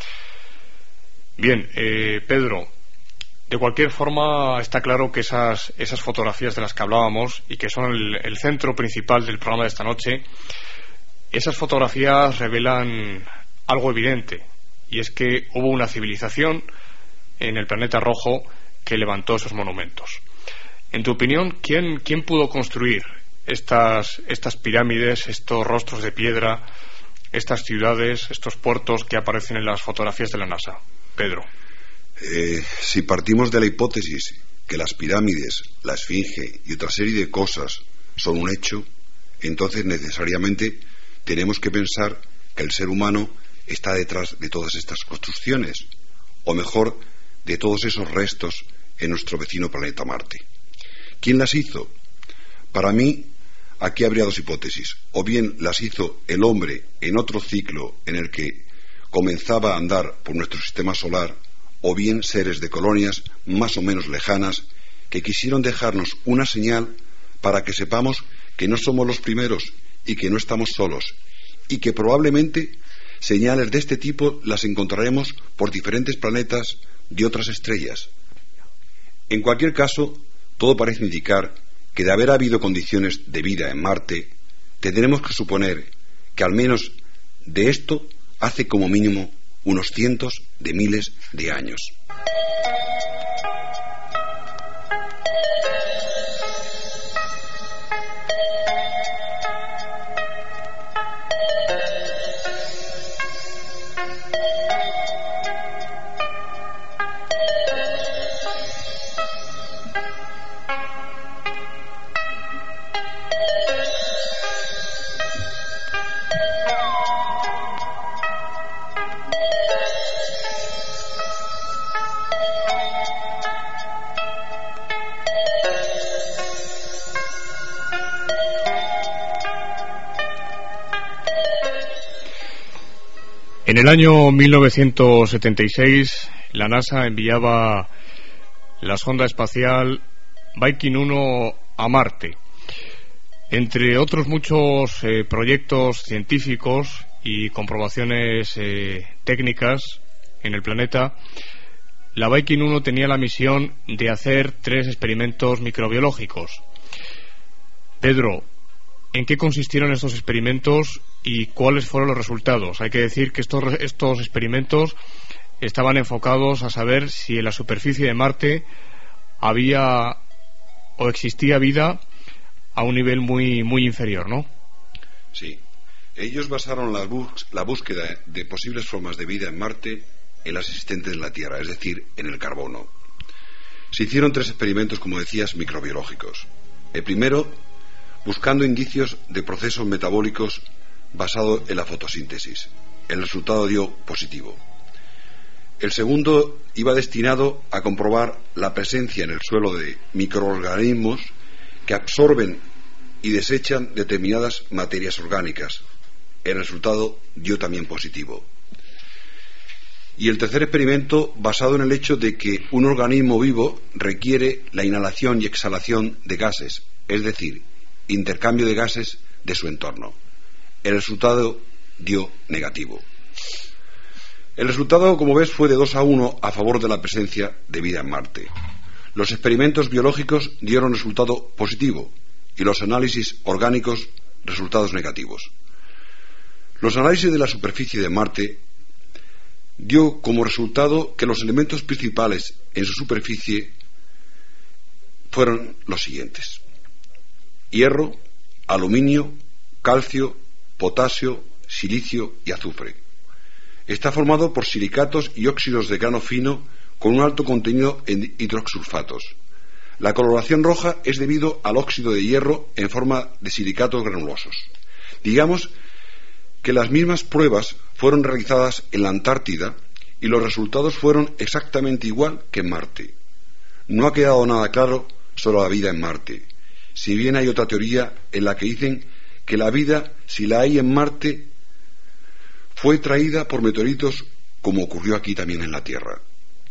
Bien, eh, Pedro, de cualquier forma está claro que esas, esas fotografías de las que hablábamos y que son el, el centro principal del programa de esta noche, esas fotografías revelan algo evidente, y es que hubo una civilización en el planeta rojo que levantó esos monumentos. En tu opinión, ¿quién, quién pudo construir estas, estas pirámides, estos rostros de piedra, estas ciudades, estos puertos que aparecen en las fotografías de la NASA? Pedro. Eh, si partimos de la hipótesis que las pirámides, la esfinge y otra serie de cosas son un hecho, entonces necesariamente tenemos que pensar que el ser humano está detrás de todas estas construcciones, o mejor, de todos esos restos en nuestro vecino planeta Marte. ¿Quién las hizo? Para mí, aquí habría dos hipótesis. O bien las hizo el hombre en otro ciclo en el que comenzaba a andar por nuestro sistema solar, o bien seres de colonias más o menos lejanas que quisieron dejarnos una señal para que sepamos que no somos los primeros y que no estamos solos, y que probablemente señales de este tipo las encontraremos por diferentes planetas de otras estrellas. En cualquier caso, todo parece indicar que de haber habido condiciones de vida en Marte, tendremos que suponer que al menos de esto hace como mínimo unos cientos de miles de años. En el año mil novecientos setenta y seis, la NASA enviaba la sonda espacial Viking uno a Marte. Entre otros muchos eh, proyectos científicos y comprobaciones eh, técnicas en el planeta, la Viking uno tenía la misión de hacer tres experimentos microbiológicos. Pedro, ¿en qué consistieron estos experimentos y cuáles fueron los resultados? Hay que decir que estos, estos experimentos estaban enfocados a saber si en la superficie de Marte había o existía vida a un nivel muy, muy inferior, ¿no? Sí. Ellos basaron la, bus- la búsqueda de posibles formas de vida en Marte en las existentes en la Tierra, es decir, en el carbono. Se hicieron tres experimentos, como decías, microbiológicos. El primero, buscando indicios de procesos metabólicos basado en la fotosíntesis. El resultado dio positivo. El segundo iba destinado a comprobar la presencia en el suelo de microorganismos que absorben y desechan determinadas materias orgánicas. El resultado dio también positivo. Y el tercer experimento, basado en el hecho de que un organismo vivo requiere la inhalación y exhalación de gases, es decir, intercambio de gases de su entorno. El resultado dio negativo. El resultado, como ves, fue de dos a uno a favor de la presencia de vida en Marte. Los experimentos biológicos dieron resultado positivo y los análisis orgánicos resultados negativos. Los análisis de la superficie de Marte dio como resultado que los elementos principales en su superficie fueron los siguientes: hierro, aluminio, calcio, potasio, silicio y azufre. Está formado por silicatos y óxidos de grano fino con un alto contenido en hidrosulfatos. La coloración roja es debido al óxido de hierro en forma de silicatos granulosos. Digamos que las mismas pruebas fueron realizadas en la Antártida y los resultados fueron exactamente igual que en Marte. No ha quedado nada claro sobre la vida en Marte, si bien hay otra teoría en la que dicen que la vida, si la hay en Marte, fue traída por meteoritos, como ocurrió aquí también en la Tierra.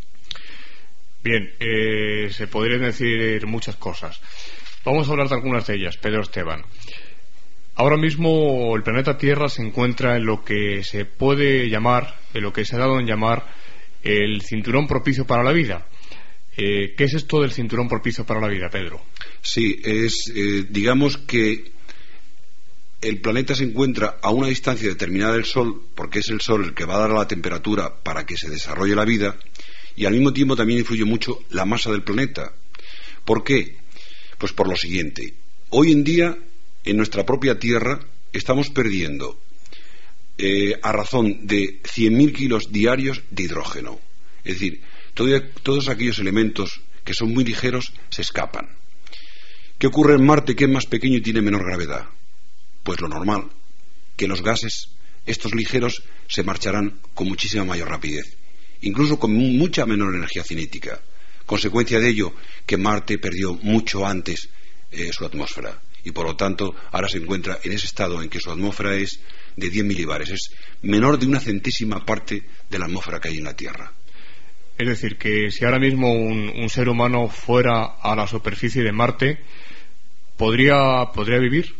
Bien, eh, se podrían decir muchas cosas. Vamos a hablar de algunas de ellas, Pedro Esteban. Ahora mismo el planeta Tierra se encuentra en lo que se puede llamar, en lo que se ha dado en llamar el cinturón propicio para la vida. Eh, ¿Qué es esto del cinturón propicio para la vida, Pedro? Sí, es, eh, digamos que el planeta se encuentra a una distancia determinada del Sol, porque es el Sol el que va a dar la temperatura para que se desarrolle la vida, y al mismo tiempo también influye mucho la masa del planeta. ¿Por qué? Pues por lo siguiente: hoy en día en nuestra propia Tierra estamos perdiendo eh, a razón de cien mil kilos diarios de hidrógeno. Es decir, todo, todos aquellos elementos que son muy ligeros se escapan. ¿Qué ocurre en Marte, que es más pequeño y tiene menor gravedad? Pues lo normal, que los gases, estos ligeros, se marcharán con muchísima mayor rapidez, incluso con mucha menor energía cinética. Consecuencia de ello, que Marte perdió mucho antes eh, su atmósfera, y por lo tanto ahora se encuentra en ese estado en que su atmósfera es de diez milibares, es menor de una centésima parte de la atmósfera que hay en la Tierra. Es decir, que si ahora mismo un, un ser humano fuera a la superficie de Marte, ¿podría, podría vivir?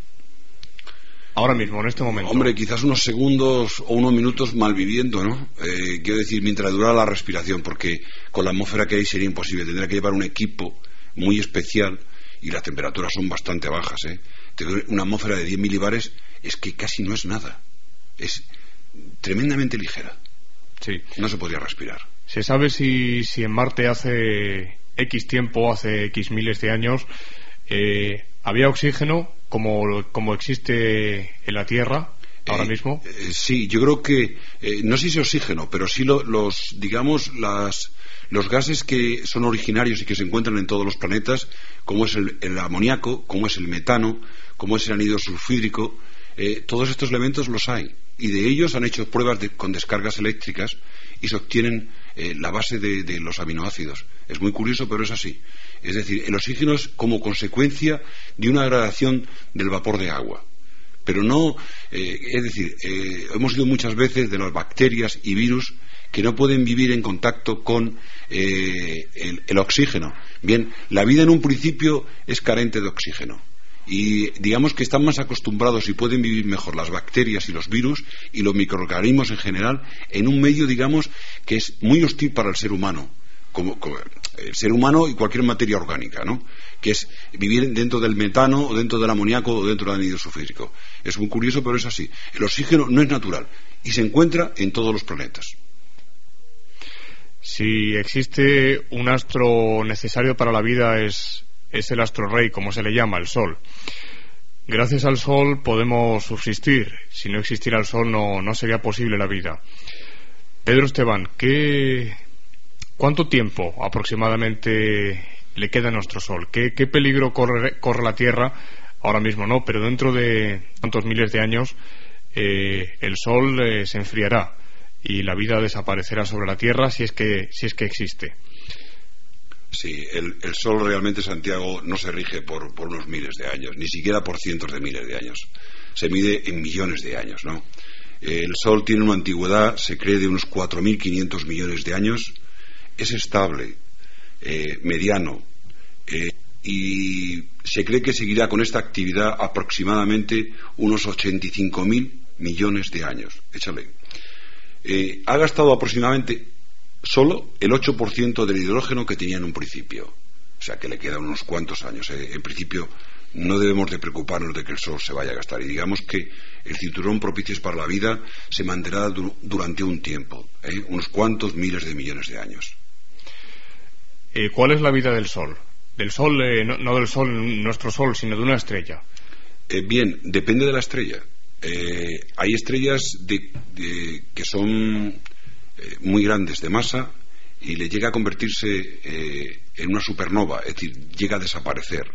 Ahora mismo, en este momento. Hombre, quizás unos segundos o unos minutos malviviendo, ¿no? Eh, quiero decir, mientras dura la respiración, porque con la atmósfera que hay sería imposible. Tendría que llevar un equipo muy especial y las temperaturas son bastante bajas, ¿eh? Una atmósfera de diez milibares es que casi no es nada. Es tremendamente ligera. Sí. No se podría respirar. ¿Se sabe si, si en Marte hace X tiempo, hace X miles de años, eh, había oxígeno como, como existe en la Tierra ahora eh, mismo? Eh, sí, yo creo que, eh, no sé si oxígeno, pero sí lo, los, digamos, las, los gases que son originarios y que se encuentran en todos los planetas, como es el, el amoníaco, como es el metano, como es el anhídrido sulfúrico, eh, todos estos elementos los hay. Y de ellos han hecho pruebas de, con descargas eléctricas y se obtienen eh, la base de, de los aminoácidos. Es muy curioso, pero es así. Es decir, el oxígeno es como consecuencia de una degradación del vapor de agua. Pero no, eh, es decir, eh, hemos oído muchas veces de las bacterias y virus que no pueden vivir en contacto con eh, el, el oxígeno. Bien, la vida en un principio es carente de oxígeno. Y digamos que están más acostumbrados y pueden vivir mejor las bacterias y los virus y los microorganismos en general en un medio, digamos, que es muy hostil para el ser humano, como, como el ser humano y cualquier materia orgánica, ¿no? Que es vivir dentro del metano o dentro del amoníaco o dentro del anhídrido sulfúrico. Es muy curioso, pero es así. El oxígeno no es natural y se encuentra en todos los planetas. Si existe un astro necesario para la vida es... es el astro rey, como se le llama, el Sol. Gracias al Sol podemos subsistir. Si no existiera el Sol no, no sería posible la vida. Pedro Esteban, ¿qué, ¿cuánto tiempo aproximadamente le queda a nuestro Sol? ¿Qué, qué peligro corre, corre la Tierra? Ahora mismo no, pero dentro de tantos miles de años eh, el Sol eh, se enfriará y la vida desaparecerá sobre la Tierra si es que, si es que existe. Sí, el, el Sol realmente, Santiago, no se rige por, por unos miles de años, ni siquiera por cientos de miles de años. Se mide en millones de años, ¿no? El Sol tiene una antigüedad, se cree, de unos cuatro mil quinientos millones de años. Es estable, eh, mediano, eh, y se cree que seguirá con esta actividad aproximadamente unos ochenta y cinco mil millones de años. Échale. Eh, ha gastado aproximadamente solo el ocho por ciento del hidrógeno que tenía en un principio, o sea que le quedan unos cuantos años, eh. En principio no debemos de preocuparnos de que el Sol se vaya a gastar. Y digamos que el cinturón propicio para la vida se mantendrá du- durante un tiempo, ¿eh? unos cuantos miles de millones de años. Eh, ¿Cuál es la vida del Sol? Del Sol, eh, no, no del Sol, nuestro Sol, sino de una estrella. Eh, bien, depende de la estrella. Eh, hay estrellas de, de, que son eh, muy grandes de masa y le llega a convertirse eh, en una supernova, es decir, llega a desaparecer.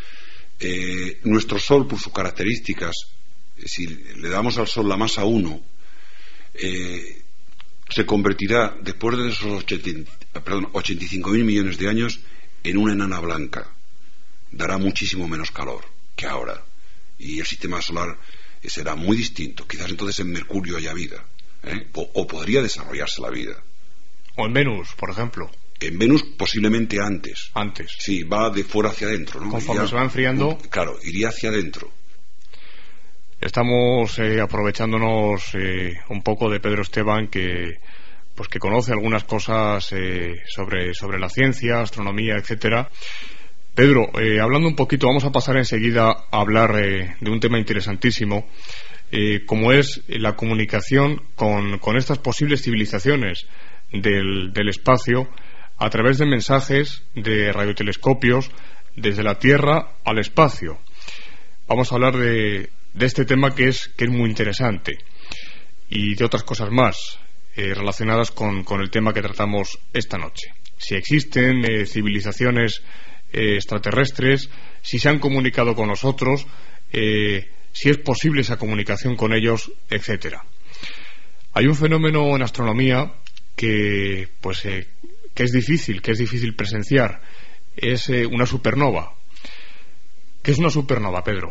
Eh, nuestro Sol, por sus características, si le damos al Sol la masa uno, eh, se convertirá, después de esos ochenta, perdón, ochenta y cinco mil millones de años, en una enana blanca. Dará muchísimo menos calor que ahora. Y el sistema solar será muy distinto. Quizás entonces en Mercurio haya vida, ¿eh? o, o podría desarrollarse la vida. O en Venus, por ejemplo. En Venus posiblemente antes. Antes. Sí, va de fuera hacia adentro, ¿no? Conforme Iría, se va enfriando. Claro, iría hacia adentro. Estamos eh, aprovechándonos eh, un poco de Pedro Esteban, que pues que conoce algunas cosas eh, sobre, sobre la ciencia, astronomía, etcétera. Pedro, eh, hablando un poquito, vamos a pasar enseguida a hablar eh, de un tema interesantísimo, eh, como es la comunicación con, con estas posibles civilizaciones del, del espacio a través de mensajes de radiotelescopios desde la Tierra al espacio. Vamos a hablar de, de este tema que es, que es muy interesante y de otras cosas más eh, relacionadas con, con el tema que tratamos esta noche. Si existen eh, civilizaciones eh, extraterrestres, si se han comunicado con nosotros, eh, si es posible esa comunicación con ellos, etcétera. Hay un fenómeno en astronomía que, pues, eh, que es difícil, que es difícil presenciar. Es eh, una supernova. ¿Qué es una supernova, Pedro?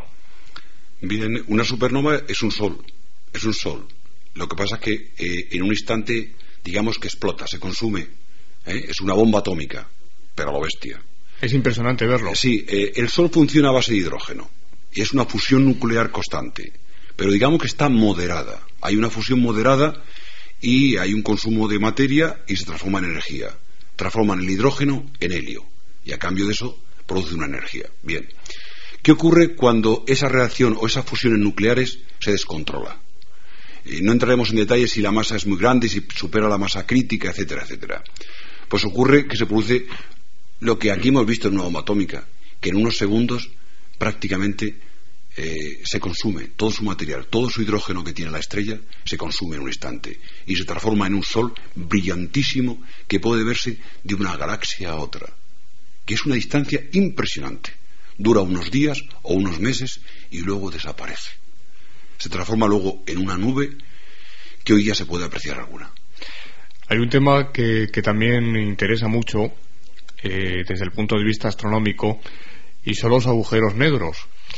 Bien, una supernova es un sol, es un sol. Lo que pasa es que eh, en un instante, digamos que explota, se consume, ¿eh? Es una bomba atómica, pero a lo bestia. Es impresionante verlo. Eh, sí, eh, el Sol funciona a base de hidrógeno y es una fusión nuclear constante, pero digamos que está moderada. Hay una fusión moderada y hay un consumo de materia y se transforma en energía. Transforman el hidrógeno en helio y a cambio de eso produce una energía. Bien, ¿qué ocurre cuando esa reacción o esas fusiones nucleares se descontrola? Eh, no entraremos en detalles si la masa es muy grande, si supera la masa crítica, etcétera, etcétera. Pues ocurre que se produce lo que aquí hemos visto en una bomba atómica, que en unos segundos prácticamente eh, se consume todo su material, todo su hidrógeno que tiene la estrella, se consume en un instante y se transforma en un sol brillantísimo que puede verse de una galaxia a otra, que es una distancia impresionante. Dura unos días o unos meses y luego desaparece. Se transforma luego en una nube que hoy ya se puede apreciar alguna. Hay un tema que, que también interesa mucho eh, desde el punto de vista astronómico y son los agujeros negros.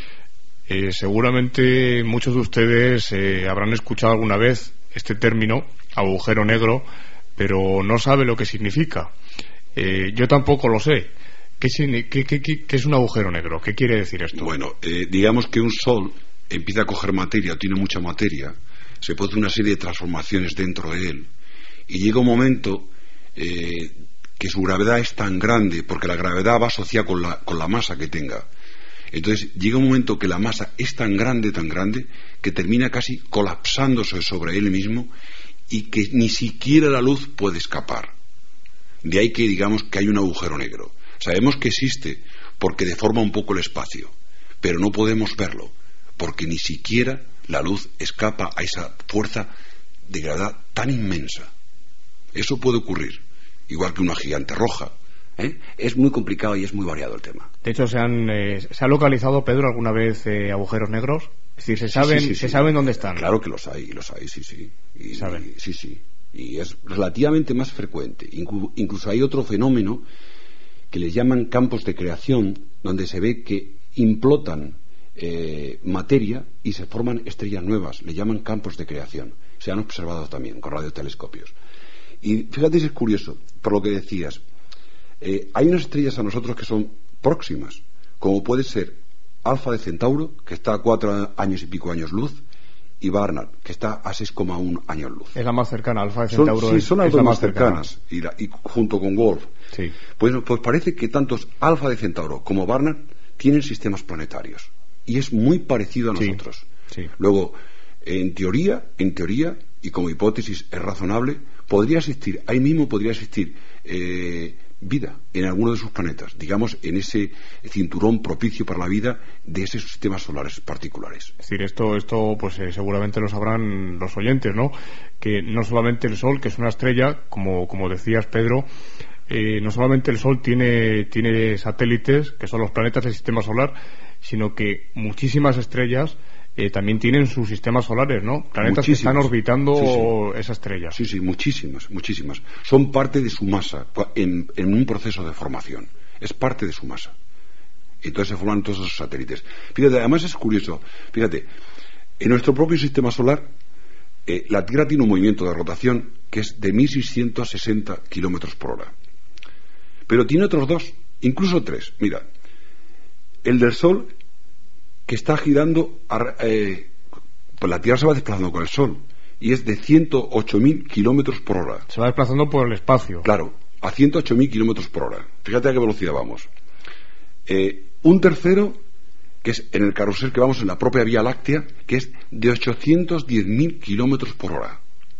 Eh, seguramente muchos de ustedes eh, habrán escuchado alguna vez este término, agujero negro, pero no sabe lo que significa. Eh, yo tampoco lo sé. ¿Qué, qué, qué, ¿Qué es un agujero negro? ¿Qué quiere decir esto? Bueno, eh, digamos que un sol empieza a coger materia, tiene mucha materia, se produce una serie de transformaciones dentro de él y llega un momento eh, que su gravedad es tan grande, porque la gravedad va asociada con la, con la masa que tenga. Entonces llega un momento que la masa es tan grande, tan grande, que termina casi colapsándose sobre él mismo y que ni siquiera la luz puede escapar. De ahí que digamos que hay un agujero negro. Sabemos que existe porque deforma un poco el espacio, pero no podemos verlo porque ni siquiera la luz escapa a esa fuerza de gravedad tan inmensa. Eso puede ocurrir, igual que una gigante roja. ¿Eh? Es muy complicado y es muy variado el tema. De hecho, ¿se han, eh, ¿se ha localizado, Pedro, alguna vez eh, agujeros negros? Es decir, ¿se saben, sí, sí, sí, ¿se sí. saben dónde están? Claro que los hay, los hay, sí, sí. Y, ¿Saben? Y, sí, sí. Y es relativamente más frecuente. Inclu- incluso hay otro fenómeno que les llaman campos de creación, donde se ve que implotan eh, materia y se forman estrellas nuevas. Le llaman campos de creación. Se han observado también con radiotelescopios. Y fíjate si es curioso, por lo que decías, eh, hay unas estrellas a nosotros que son próximas, como puede ser Alfa de Centauro, que está a cuatro años y pico años luz, y Barnard, que está a seis coma uno años luz. Es la más cercana, Alfa de Centauro. Son, sí, es, son las es dos la más más cercana. cercanas, y, la, y junto con Wolf. Sí. Pues, pues parece que tantos Alfa de Centauro como Barnard tienen sistemas planetarios y es muy parecido a nosotros. Sí, sí. Luego, en teoría, en teoría, y como hipótesis es razonable, podría existir, ahí mismo podría existir eh, vida en alguno de sus planetas, digamos en ese cinturón propicio para la vida de esos sistemas solares particulares. Es decir, esto, esto pues eh, seguramente lo sabrán los oyentes, ¿no? Que no solamente el Sol, que es una estrella, como, como decías, Pedro, eh, no solamente el Sol tiene, tiene satélites, que son los planetas del sistema solar, sino que muchísimas estrellas Eh, también tienen sus sistemas solares, ¿no? Planetas muchísimas. Que están orbitando sí, sí. esa estrella. Sí, sí, muchísimas, muchísimas. Son parte de su masa en, en un proceso de formación. Es parte de su masa. Entonces se forman todos esos satélites. Fíjate, además es curioso. Fíjate, en nuestro propio sistema solar, eh, la Tierra tiene un movimiento de rotación que es de mil seiscientos sesenta kilómetros por hora. Pero tiene otros dos, incluso tres. Mira, el del Sol, que está girando, eh, pues la Tierra se va desplazando con el Sol y es de ciento ocho mil kilómetros por hora. Se va desplazando por el espacio. Claro, a ciento ocho mil kilómetros por hora. Fíjate a qué velocidad vamos. Eh, un tercero, que es en el carrusel que vamos en la propia Vía Láctea, que es de ochocientos diez mil kilómetros por hora.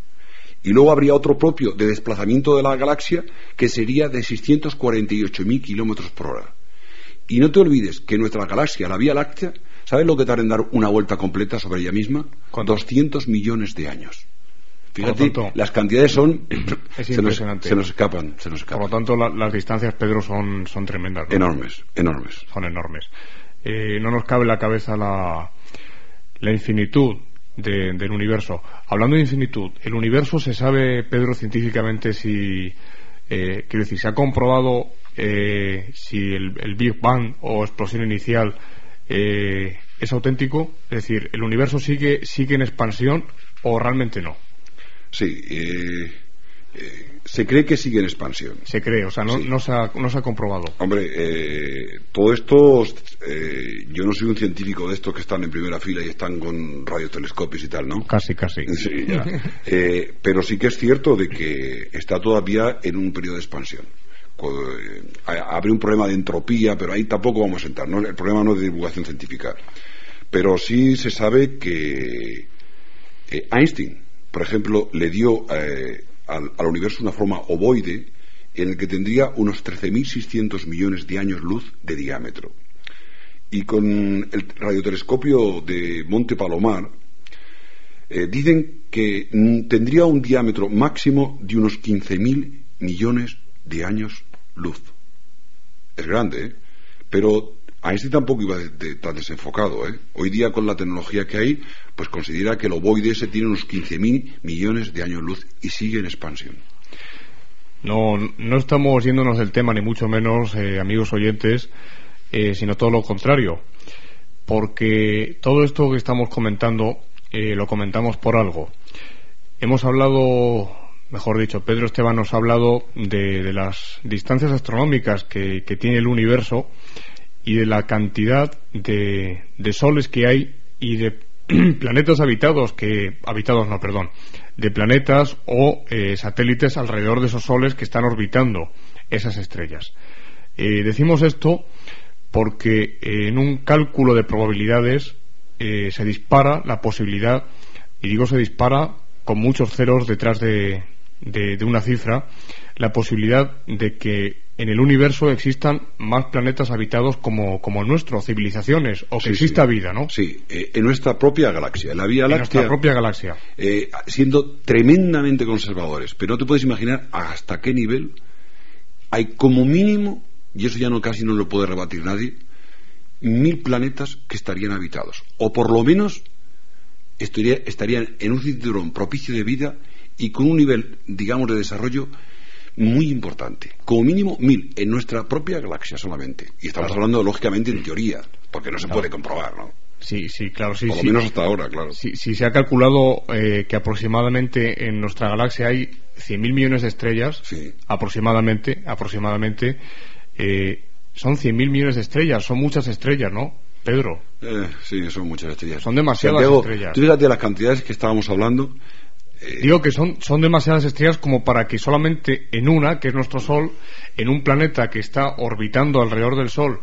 Y luego habría otro propio de desplazamiento de la galaxia, que sería de seiscientos cuarenta y ocho mil kilómetros por hora. Y no te olvides que nuestra galaxia, la Vía Láctea, ¿sabes lo que tarda en dar una vuelta completa sobre ella misma? ¿Cuánto? doscientos millones de años. Fíjate, tanto, las cantidades son... es se, nos, se nos escapan, se nos escapan. Por lo tanto, la, las distancias, Pedro, son, son tremendas, ¿no? Enormes, enormes. Son enormes. Eh, no nos cabe en la cabeza la, la infinitud de, del universo. Hablando de infinitud, el universo se sabe, Pedro, científicamente si... Eh, quiero decir, se ha comprobado eh, si el, el Big Bang o explosión inicial... Eh, ¿es auténtico? Es decir, ¿el universo sigue sigue en expansión o realmente no? Sí, eh, eh, se cree que sigue en expansión. Se cree, o sea, no, sí. no, se, ha, no se ha comprobado. Hombre, eh, todo esto, eh, yo no soy un científico de estos que están en primera fila y están con radiotelescopios y tal, ¿no? Casi, casi. Sí, ya. eh, pero sí que es cierto de que está todavía en un periodo de expansión. Abre un problema de entropía, pero ahí tampoco vamos a entrar, ¿no? El problema no es de divulgación científica, pero sí se sabe que eh, Einstein, por ejemplo, le dio eh, al, al universo una forma ovoide en el que tendría unos trece mil seiscientos millones de años luz de diámetro, y con el radiotelescopio de Monte Palomar eh, dicen que mm, tendría un diámetro máximo de unos quince mil millones de años luz. Es grande, ¿eh? Pero Einstein tampoco iba de, de, tan desenfocado, ¿eh? Hoy día, con la tecnología que hay, pues considera que el ovoide ese tiene unos quince mil millones de años luz y sigue en expansión. No, no estamos yéndonos del tema, ni mucho menos, eh, amigos oyentes, eh, sino todo lo contrario, porque todo esto que estamos comentando eh, lo comentamos por algo. Hemos hablado... Mejor dicho, Pedro Esteban nos ha hablado de, de las distancias astronómicas que, que tiene el universo y de la cantidad de, de soles que hay y de planetas habitados que habitados no, perdón, de planetas o eh, satélites alrededor de esos soles que están orbitando esas estrellas. Eh, decimos esto porque eh, en un cálculo de probabilidades eh, se dispara la posibilidad, y digo se dispara con muchos ceros detrás de De, de una cifra, la posibilidad de que en el universo existan más planetas habitados como, como el nuestro, civilizaciones, o que sí, exista sí. vida, ¿no? Sí, eh, en nuestra propia galaxia, en la Vía Láctea. En nuestra propia galaxia. Eh, siendo tremendamente conservadores, pero no te puedes imaginar hasta qué nivel hay como mínimo, y eso ya no casi no lo puede rebatir nadie, mil planetas que estarían habitados, o por lo menos estaría, estarían en un cinturón propicio de vida y con un nivel, digamos, de desarrollo muy importante. Como mínimo mil en nuestra propia galaxia solamente. Y estamos claro. hablando, lógicamente, en teoría, porque no se claro. puede comprobar, ¿no? Sí, sí, claro, sí. Por lo sí. menos hasta ahora, claro. Sí, sí, se ha calculado eh, que aproximadamente en nuestra galaxia hay cien mil millones de estrellas. Sí. Aproximadamente, aproximadamente. Eh, son cien mil millones de estrellas, son muchas estrellas, ¿no, Pedro? Eh, sí, son muchas estrellas. Son demasiadas Santiago, estrellas. Tú fíjate las cantidades que estábamos hablando. Eh, Digo que son, son demasiadas estrellas como para que solamente en una, que es nuestro Sol, en un planeta que está orbitando alrededor del Sol,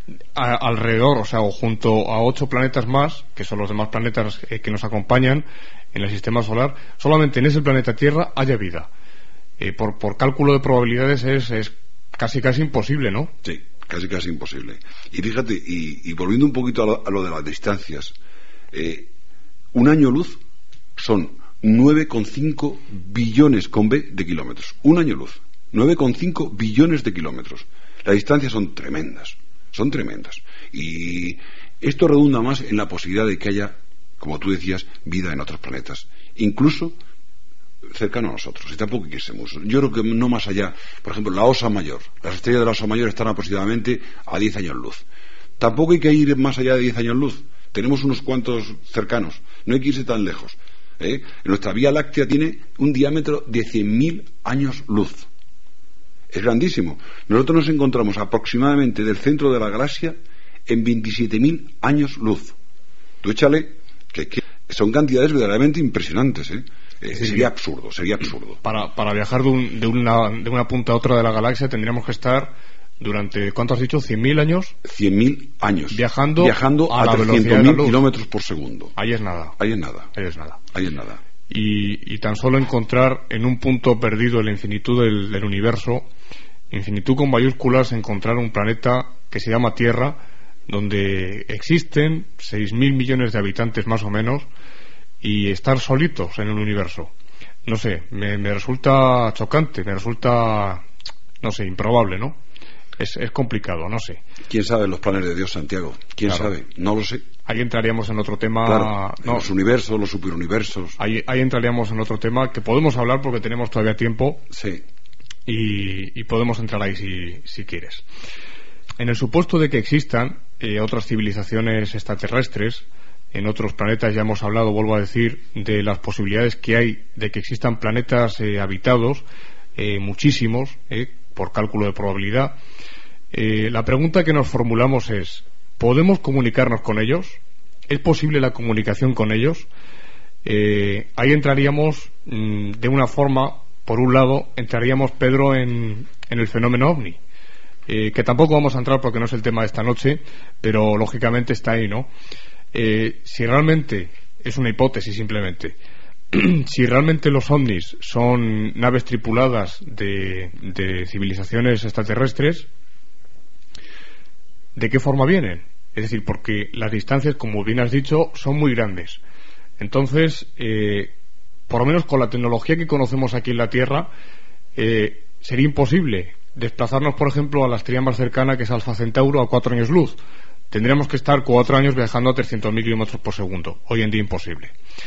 a, alrededor, o sea, o junto a ocho planetas más, que son los demás planetas eh, que nos acompañan en el sistema solar, solamente en ese planeta Tierra haya vida. Eh, por, por cálculo de probabilidades es, es casi casi imposible, ¿no? Sí, casi casi imposible. Y fíjate, y, y volviendo un poquito a lo, a lo de las distancias, eh, un año luz son nueve coma cinco billones con B de kilómetros. Un año luz, nueve coma cinco billones de kilómetros. Las distancias son tremendas, son tremendas. Y esto redunda más en la posibilidad de que haya, como tú decías, vida en otros planetas, incluso cercano a nosotros. Y tampoco quisiéramos. Yo creo que no más allá. Por ejemplo, la Osa Mayor. Las estrellas de la Osa Mayor están aproximadamente a diez años luz. Tampoco hay que ir más allá de diez años luz. Tenemos unos cuantos cercanos. No hay que irse tan lejos. ¿eh? Nuestra Vía Láctea tiene un diámetro de cien mil años luz. Es grandísimo. Nosotros nos encontramos aproximadamente del centro de la galaxia en veintisiete mil años luz. Tú échale, que, que son cantidades verdaderamente impresionantes, ¿eh? Eh, sí, sería absurdo, sería absurdo. Para, para viajar de, un, de, una, de una punta a otra de la galaxia tendríamos que estar durante, ¿cuánto has dicho? ¿cien mil años? cien mil años. Viajando, viajando a, a trescientos mil kilómetros por segundo. Ahí es nada. Ahí es nada. Ahí es nada. Ahí es nada. Y, y tan solo encontrar en un punto perdido en la infinitud del, del universo, infinitud con mayúsculas, encontrar un planeta que se llama Tierra, donde existen seis mil millones de habitantes más o menos, y estar solitos en el universo. No sé, me, me resulta chocante, me resulta, no sé, improbable, ¿no? Es, es complicado, no sé. ¿Quién sabe los planes de Dios, Santiago? ¿Quién claro. sabe? No lo sé. Ahí entraríamos en otro tema. Claro, no, los universos, los superuniversos. Ahí, ahí entraríamos en otro tema que podemos hablar porque tenemos todavía tiempo. Sí. Y, y podemos entrar ahí si, si quieres. En el supuesto de que existan eh, otras civilizaciones extraterrestres en otros planetas, ya hemos hablado, vuelvo a decir, de las posibilidades que hay de que existan planetas eh, habitados, eh, muchísimos, eh, por cálculo de probabilidad. Eh, la pregunta que nos formulamos es, ¿podemos comunicarnos con ellos? ¿Es posible la comunicación con ellos? Eh, ahí entraríamos mmm, de una forma, por un lado, entraríamos, Pedro, en, en el fenómeno ovni, eh, que tampoco vamos a entrar porque no es el tema de esta noche, pero lógicamente está ahí, ¿no? Eh, si realmente es una hipótesis simplemente, si realmente los ovnis son naves tripuladas de, de civilizaciones extraterrestres, ¿de qué forma vienen? Es decir, porque las distancias, como bien has dicho, son muy grandes. Entonces, eh, por lo menos con la tecnología que conocemos aquí en la Tierra, eh, sería imposible desplazarnos, por ejemplo, a la estrella más cercana, que es Alfa Centauro, a cuatro años luz. Tendríamos que estar cuatro años viajando a trescientos mil kilómetros por segundo. Hoy en día imposible.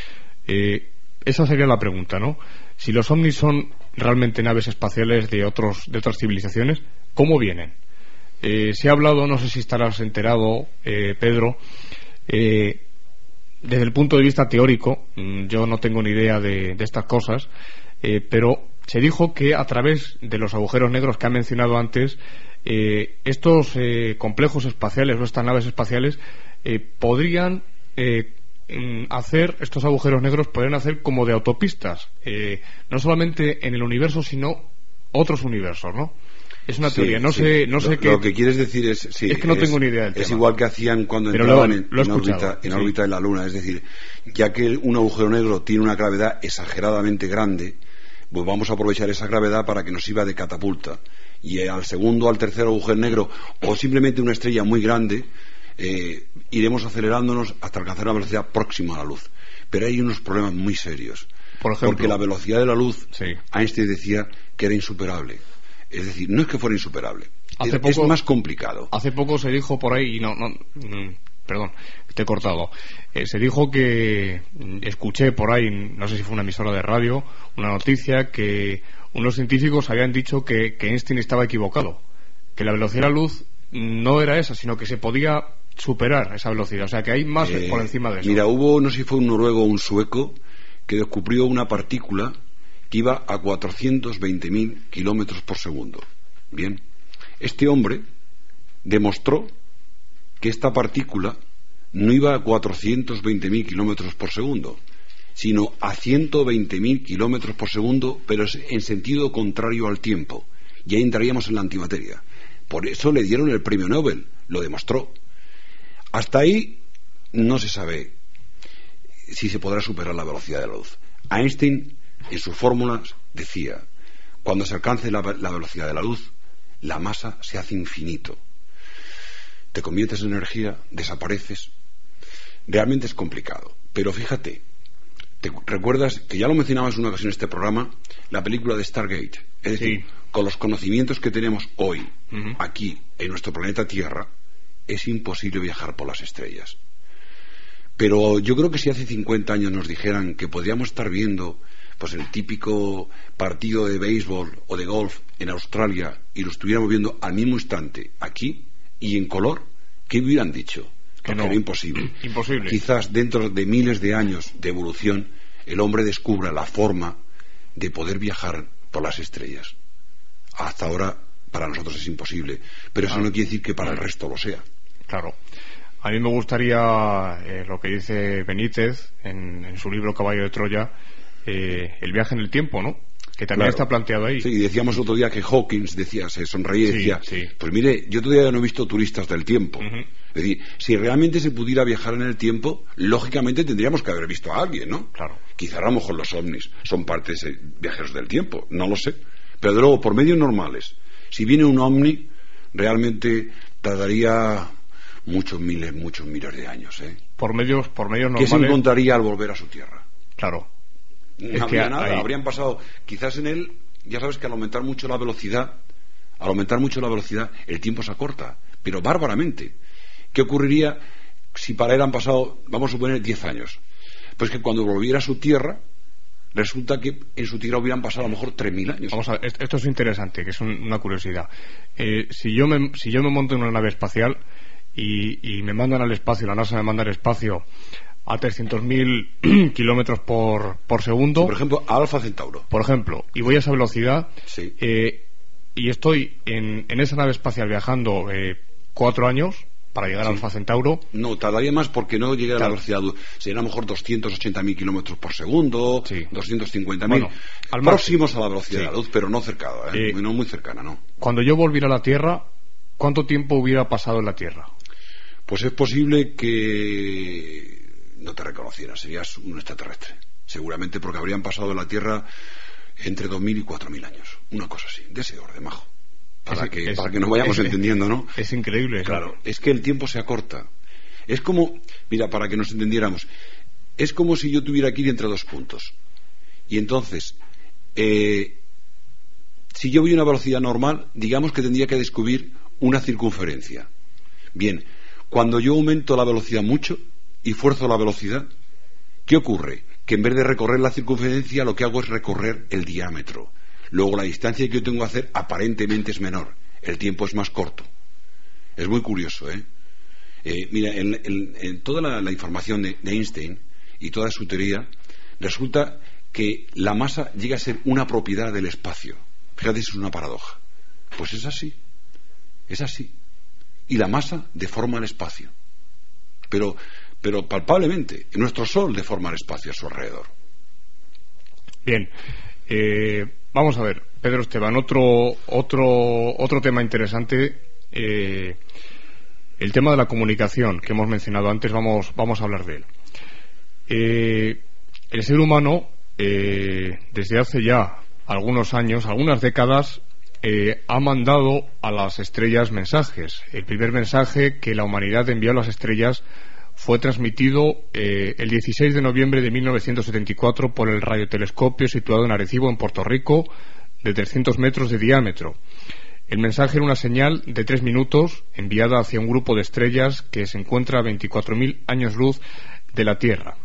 Eh, esa sería la pregunta, ¿no? Si los ovnis son realmente naves espaciales de otros de otras civilizaciones, ¿cómo vienen? Eh, se ha hablado, no sé si estarás enterado, eh, Pedro, eh, desde el punto de vista teórico, yo no tengo ni idea de, de estas cosas, eh, pero se dijo que a través de los agujeros negros que ha mencionado antes, Eh, estos eh, complejos espaciales o estas naves espaciales eh, podrían eh, hacer, estos agujeros negros podrían hacer como de autopistas, eh, no solamente en el universo sino otros universos, ¿no? Es una sí, teoría, no sí. sé, no lo, sé qué. Lo que quieres decir es, sí, es que no es, tengo ni idea del es tema. igual que hacían cuando Pero entraban lo, en, lo en, órbita, en sí. órbita de la Luna, es decir, ya que un agujero negro tiene una gravedad exageradamente grande, pues vamos a aprovechar esa gravedad para que nos sirva de catapulta. Y al segundo, al tercer agujero negro, o simplemente una estrella muy grande, eh, iremos acelerándonos hasta alcanzar una velocidad próxima a la luz. Pero hay unos problemas muy serios. Por ejemplo, porque la velocidad de la luz, sí. Einstein decía que era insuperable. Es decir, no es que fuera insuperable, hace es, poco, es más complicado. Hace poco se dijo por ahí, y no, no, perdón, te he cortado, eh, se dijo que, escuché por ahí, no sé si fue una emisora de radio, una noticia que unos científicos habían dicho que, que Einstein estaba equivocado, que la velocidad de la luz no era esa, sino que se podía superar esa velocidad, o sea que hay más eh, por encima de eso. Mira, hubo, no sé si fue un noruego o un sueco, que descubrió una partícula que iba a cuatrocientos veinte mil kilómetros por segundo. Bien, este hombre demostró que esta partícula no iba a cuatrocientos veinte mil kilómetros por segundo, sino a ciento veinte mil kilómetros por segundo, pero en sentido contrario al tiempo. Y ahí entraríamos en la antimateria. Por eso le dieron el premio Nobel lo demostró. Hasta ahí no se sabe si se podrá superar la velocidad de la luz. Einstein, en sus fórmulas, decía: cuando se alcance la, la velocidad de la luz, la masa se hace infinito. Te conviertes en energía, desapareces. Realmente es complicado. Pero fíjate, ¿te recuerdas que ya lo mencionabas en una ocasión en este programa, la película de Stargate? Es decir, sí. Con los conocimientos que tenemos hoy, uh-huh. aquí, en nuestro planeta Tierra, es imposible viajar por las estrellas. Pero yo creo que si hace cincuenta años nos dijeran que podríamos estar viendo pues el típico partido de béisbol o de golf en Australia y lo estuviéramos viendo al mismo instante aquí y en color, ¿qué hubieran dicho? Que no, era imposible. Imposible. Quizás dentro de miles de años de evolución el hombre descubra la forma de poder viajar por las estrellas. Hasta ahora para nosotros es imposible, pero eso claro. no quiere decir que para el resto lo sea. Claro. A mí me gustaría eh, lo que dice Benítez en, en su libro Caballo de Troya, eh, el viaje en el tiempo, ¿no? Que también claro. está planteado ahí. Sí, decíamos otro día que Hawkins decía, se sonreía y sí, decía, sí. pues mire, yo todavía no he visto turistas del tiempo. Uh-huh. Es decir, si realmente se pudiera viajar en el tiempo, lógicamente tendríamos que haber visto a alguien, ¿no? Claro. Quizá a lo mejor los ovnis son parte de ese viajeros del tiempo, no lo sé. Pero de luego, por medios normales, si viene un ovni, realmente tardaría muchos miles, muchos miles de años, ¿eh? Por medios, por medios normales. ¿Qué se encontraría al volver a su tierra? Claro. No es habría que nada, hay... habrían pasado, quizás en él, ya sabes que al aumentar mucho la velocidad, al aumentar mucho la velocidad, el tiempo se acorta, pero bárbaramente. ¿Qué ocurriría si para él han pasado, vamos a suponer, diez años? Pues que cuando volviera a su tierra, resulta que en su tierra hubieran pasado a lo mejor tres mil años. Vamos a ver, esto es interesante, que es un, una curiosidad. Eh, si yo me, si yo me monto en una nave espacial y, y me mandan al espacio, la NASA me manda al espacio a trescientos mil kilómetros por, por segundo. Sí, por ejemplo, a Alfa Centauro. Por ejemplo, y voy a esa velocidad, sí. eh, y estoy en, en esa nave espacial viajando eh, cuatro años para llegar sí. a Alfa Centauro. No, tardaría más porque no llega claro. a la velocidad. Sería a lo mejor doscientos ochenta mil kilómetros por segundo, sí. doscientos cincuenta mil. Bueno, próximos a la velocidad sí. de la luz, pero no cercano, ¿eh? Eh, no muy cercana, ¿no? Cuando yo volviera a la Tierra, ¿cuánto tiempo hubiera pasado en la Tierra? Pues es posible que no te reconocieras, serías un extraterrestre. Seguramente porque habrían pasado en la Tierra entre dos mil y cuatro mil años. Una cosa así, de ese orden, majo. Para, es, que, es, para que nos vayamos es, entendiendo, ¿no? Es increíble. Claro, ¿no? Es que el tiempo se acorta. Es como, mira, para que nos entendiéramos, es como si yo tuviera que ir entre dos puntos. Y entonces, eh, si yo voy a una velocidad normal, digamos que tendría que descubrir una circunferencia. Bien, cuando yo aumento la velocidad mucho y fuerzo la velocidad, ¿qué ocurre? Que en vez de recorrer la circunferencia, lo que hago es recorrer el diámetro. Luego la distancia que yo tengo que hacer aparentemente es menor, el tiempo es más corto. Es muy curioso, ¿eh? eh mira, en, en, en toda la, la información de, de Einstein y toda su teoría, resulta que la masa llega a ser una propiedad del espacio. Fíjate, es una paradoja. Pues es así, es así. Y la masa deforma el espacio. Pero, pero palpablemente, nuestro Sol deforma el espacio a su alrededor. Bien. Eh... Vamos a ver, Pedro Esteban, otro otro otro tema interesante, eh, el tema de la comunicación que hemos mencionado antes, vamos vamos a hablar de él. Eh, el ser humano, eh, desde hace ya algunos años, algunas décadas, eh, ha mandado a las estrellas mensajes. El primer mensaje que la humanidad envió a las estrellas fue transmitido eh, el dieciséis de noviembre de mil novecientos setenta y cuatro por el radiotelescopio situado en Arecibo, en Puerto Rico, de trescientos metros de diámetro. El mensaje era una señal de tres minutos enviada hacia un grupo de estrellas que se encuentra a veinticuatro mil años luz de la Tierra.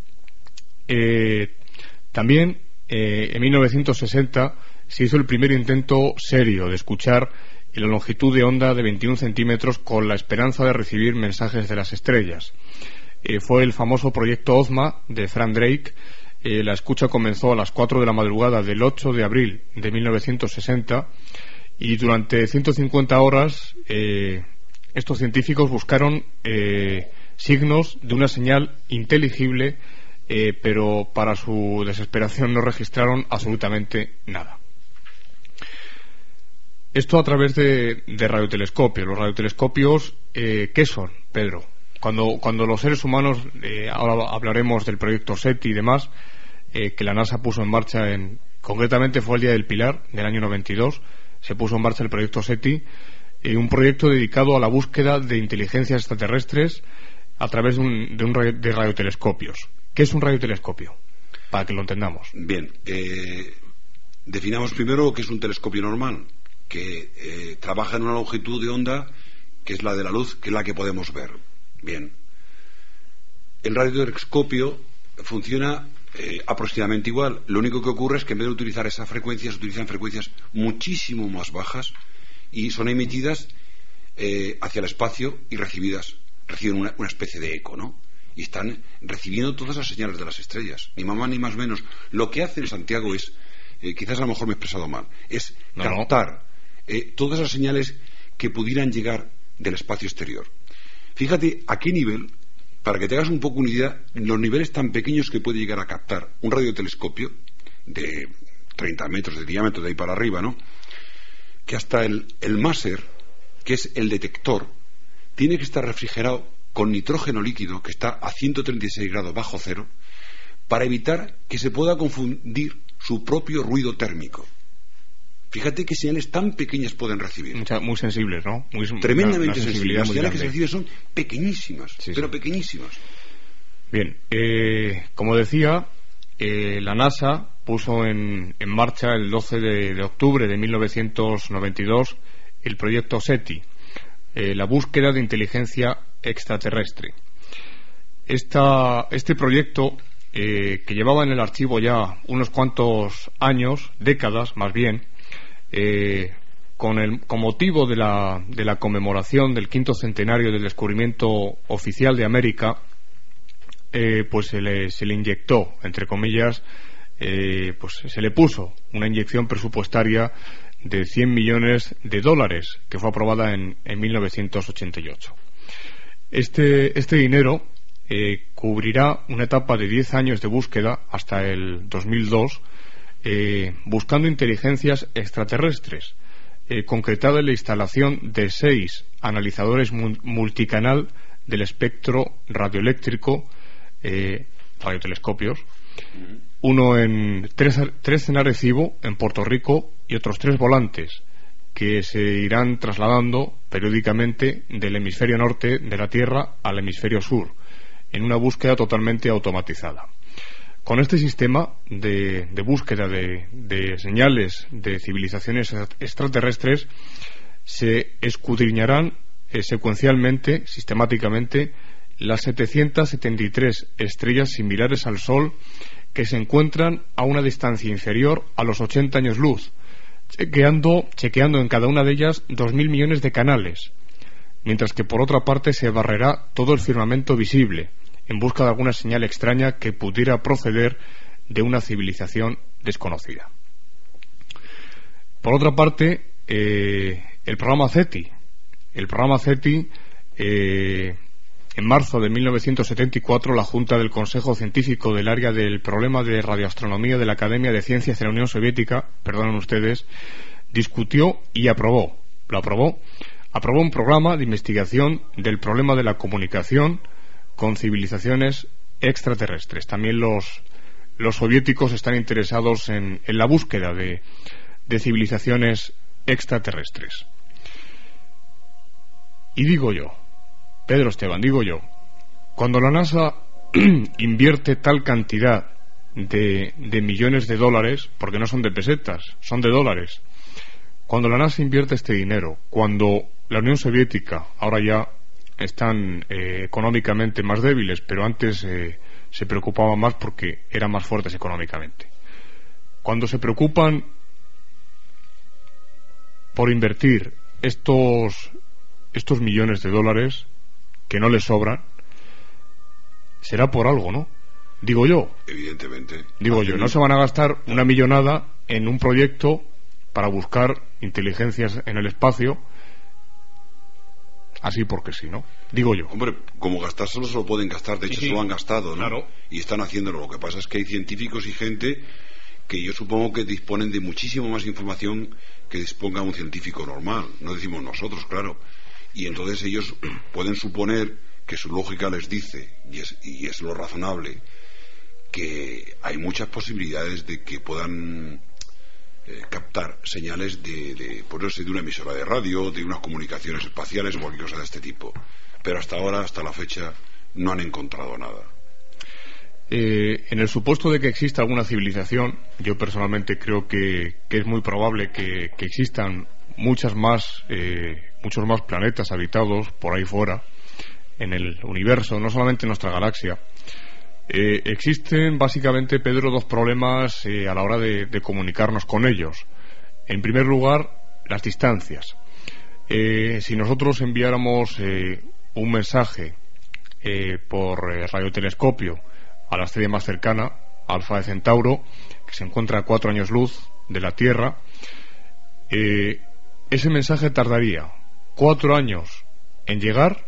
Eh, también eh, en mil novecientos sesenta se hizo el primer intento serio de escuchar en la longitud de onda de veintiún centímetros con la esperanza de recibir mensajes de las estrellas. Eh, fue el famoso proyecto OZMA de Frank Drake. Eh, la escucha comenzó a las cuatro de la madrugada del ocho de abril de mil novecientos sesenta y durante ciento cincuenta horas eh, estos científicos buscaron eh, signos de una señal inteligible, eh, pero para su desesperación no registraron absolutamente nada. Esto a través de, de radiotelescopios. Los radiotelescopios, eh, ¿qué son, Pedro? Cuando, cuando los seres humanos, eh, ahora hablaremos del proyecto SETI y demás, eh, que la NASA puso en marcha, en, concretamente fue el Día del Pilar del año noventa y dos, se puso en marcha el proyecto SETI, eh, un proyecto dedicado a la búsqueda de inteligencias extraterrestres a través de, un, de, un, de radiotelescopios. ¿Qué es un radiotelescopio? Para que lo entendamos. Bien, eh, definamos primero qué es un telescopio normal, que eh, trabaja en una longitud de onda que es la de la luz, que es la que podemos ver. Bien, el radiotelescopio funciona eh, aproximadamente igual. Lo único que ocurre es que en vez de utilizar esas frecuencias, utilizan frecuencias muchísimo más bajas y son emitidas eh, hacia el espacio y recibidas, reciben una, una especie de eco, ¿no? Y están recibiendo todas las señales de las estrellas, ni más ni más menos. Lo que hace en Santiago es, eh, quizás a lo mejor me he expresado mal, es no, captar no. Eh, todas las señales que pudieran llegar del espacio exterior. Fíjate a qué nivel, para que te hagas un poco una idea, los niveles tan pequeños que puede llegar a captar un radiotelescopio de treinta metros de diámetro de ahí para arriba, ¿no? Que hasta el, el máser, que es el detector, tiene que estar refrigerado con nitrógeno líquido, que está a ciento treinta y seis grados bajo cero, para evitar que se pueda confundir su propio ruido térmico. Fíjate qué señales tan pequeñas pueden recibir. Mucha, muy sensibles, ¿no? Muy, Tremendamente sensibles. Las señales que se reciben son pequeñísimas, sí, pero sí. pequeñísimas. Bien, eh, como decía, eh, la NASA puso en, en marcha el doce de octubre de mil novecientos noventa y dos el proyecto SETI, eh, la búsqueda de inteligencia extraterrestre. Esta, este proyecto, eh, que llevaba en el archivo ya unos cuantos años, décadas más bien, eh, con, el, con motivo de la, de la conmemoración del quinto centenario del descubrimiento oficial de América, eh, pues se le, se le inyectó, entre comillas, eh, pues se le puso una inyección presupuestaria de cien millones de dólares, que fue aprobada en, en mil novecientos ochenta y ocho. Este, este dinero eh, cubrirá una etapa de diez años de búsqueda hasta el dos mil dos, eh, buscando inteligencias extraterrestres, eh, concretada en la instalación de seis analizadores multicanal del espectro radioeléctrico, eh, radiotelescopios, uno en tres, tres en Arecibo, en Puerto Rico, y otros tres volantes que se irán trasladando periódicamente del hemisferio norte de la Tierra al hemisferio sur, en una búsqueda totalmente automatizada. Con este sistema de, de búsqueda de, de señales de civilizaciones extraterrestres se escudriñarán eh, secuencialmente, sistemáticamente, las setecientas setenta y tres estrellas similares al Sol que se encuentran a una distancia inferior a los ochenta años luz, chequeando, chequeando en cada una de ellas dos mil millones de canales, mientras que por otra parte se barrerá todo el firmamento visible en busca de alguna señal extraña que pudiera proceder de una civilización desconocida. Por otra parte, eh, el programa SETI, el programa SETI, eh, en marzo de mil novecientos setenta y cuatro, la Junta del Consejo Científico del Área del Problema de Radioastronomía de la Academia de Ciencias de la Unión Soviética, perdonen ustedes, discutió y aprobó, lo aprobó, aprobó un programa de investigación del problema de la comunicación con civilizaciones extraterrestres. También los, los soviéticos están interesados en, en la búsqueda de, de civilizaciones extraterrestres. Y digo yo, Pedro Esteban, digo yo, cuando la NASA invierte tal cantidad de, de millones de dólares, porque no son de pesetas, son de dólares, cuando la NASA invierte este dinero, cuando la Unión Soviética, ahora ya están eh, económicamente más débiles, pero antes eh, se preocupaban más porque eran más fuertes económicamente, cuando se preocupan por invertir estos, estos millones de dólares que no les sobran, será por algo, ¿no? Digo yo. Evidentemente. Digo yo, no se van a gastar una millonada en un proyecto para buscar inteligencias en el espacio, así porque sí, ¿no? Digo yo. Hombre, como gastárselo se lo pueden gastar, de hecho sí, sí. se lo han gastado, ¿no? Claro. Y están haciéndolo. Lo que pasa es que hay científicos y gente que yo supongo que disponen de muchísimo más información que disponga un científico normal, no decimos nosotros, claro, y entonces ellos pueden suponer que su lógica les dice, y es, y es lo razonable, que hay muchas posibilidades de que puedan eh, captar señales de, de, por eso, de una emisora de radio, de unas comunicaciones espaciales o cualquier cosa de este tipo, pero hasta ahora, hasta la fecha, no han encontrado nada. Eh, en el supuesto de que exista alguna civilización, yo personalmente creo que, que es muy probable que, que existan muchas más, eh, muchos más planetas habitados por ahí fuera, en el universo, no solamente en nuestra galaxia. Eh, existen básicamente, Pedro, dos problemas eh, a la hora de, de comunicarnos con ellos. En primer lugar, las distancias. Eh, si nosotros enviáramos eh, un mensaje eh, por eh, radiotelescopio a la estrella más cercana, Alfa de Centauro, que se encuentra a cuatro años luz de la Tierra, eh, ese mensaje tardaría cuatro años en llegar,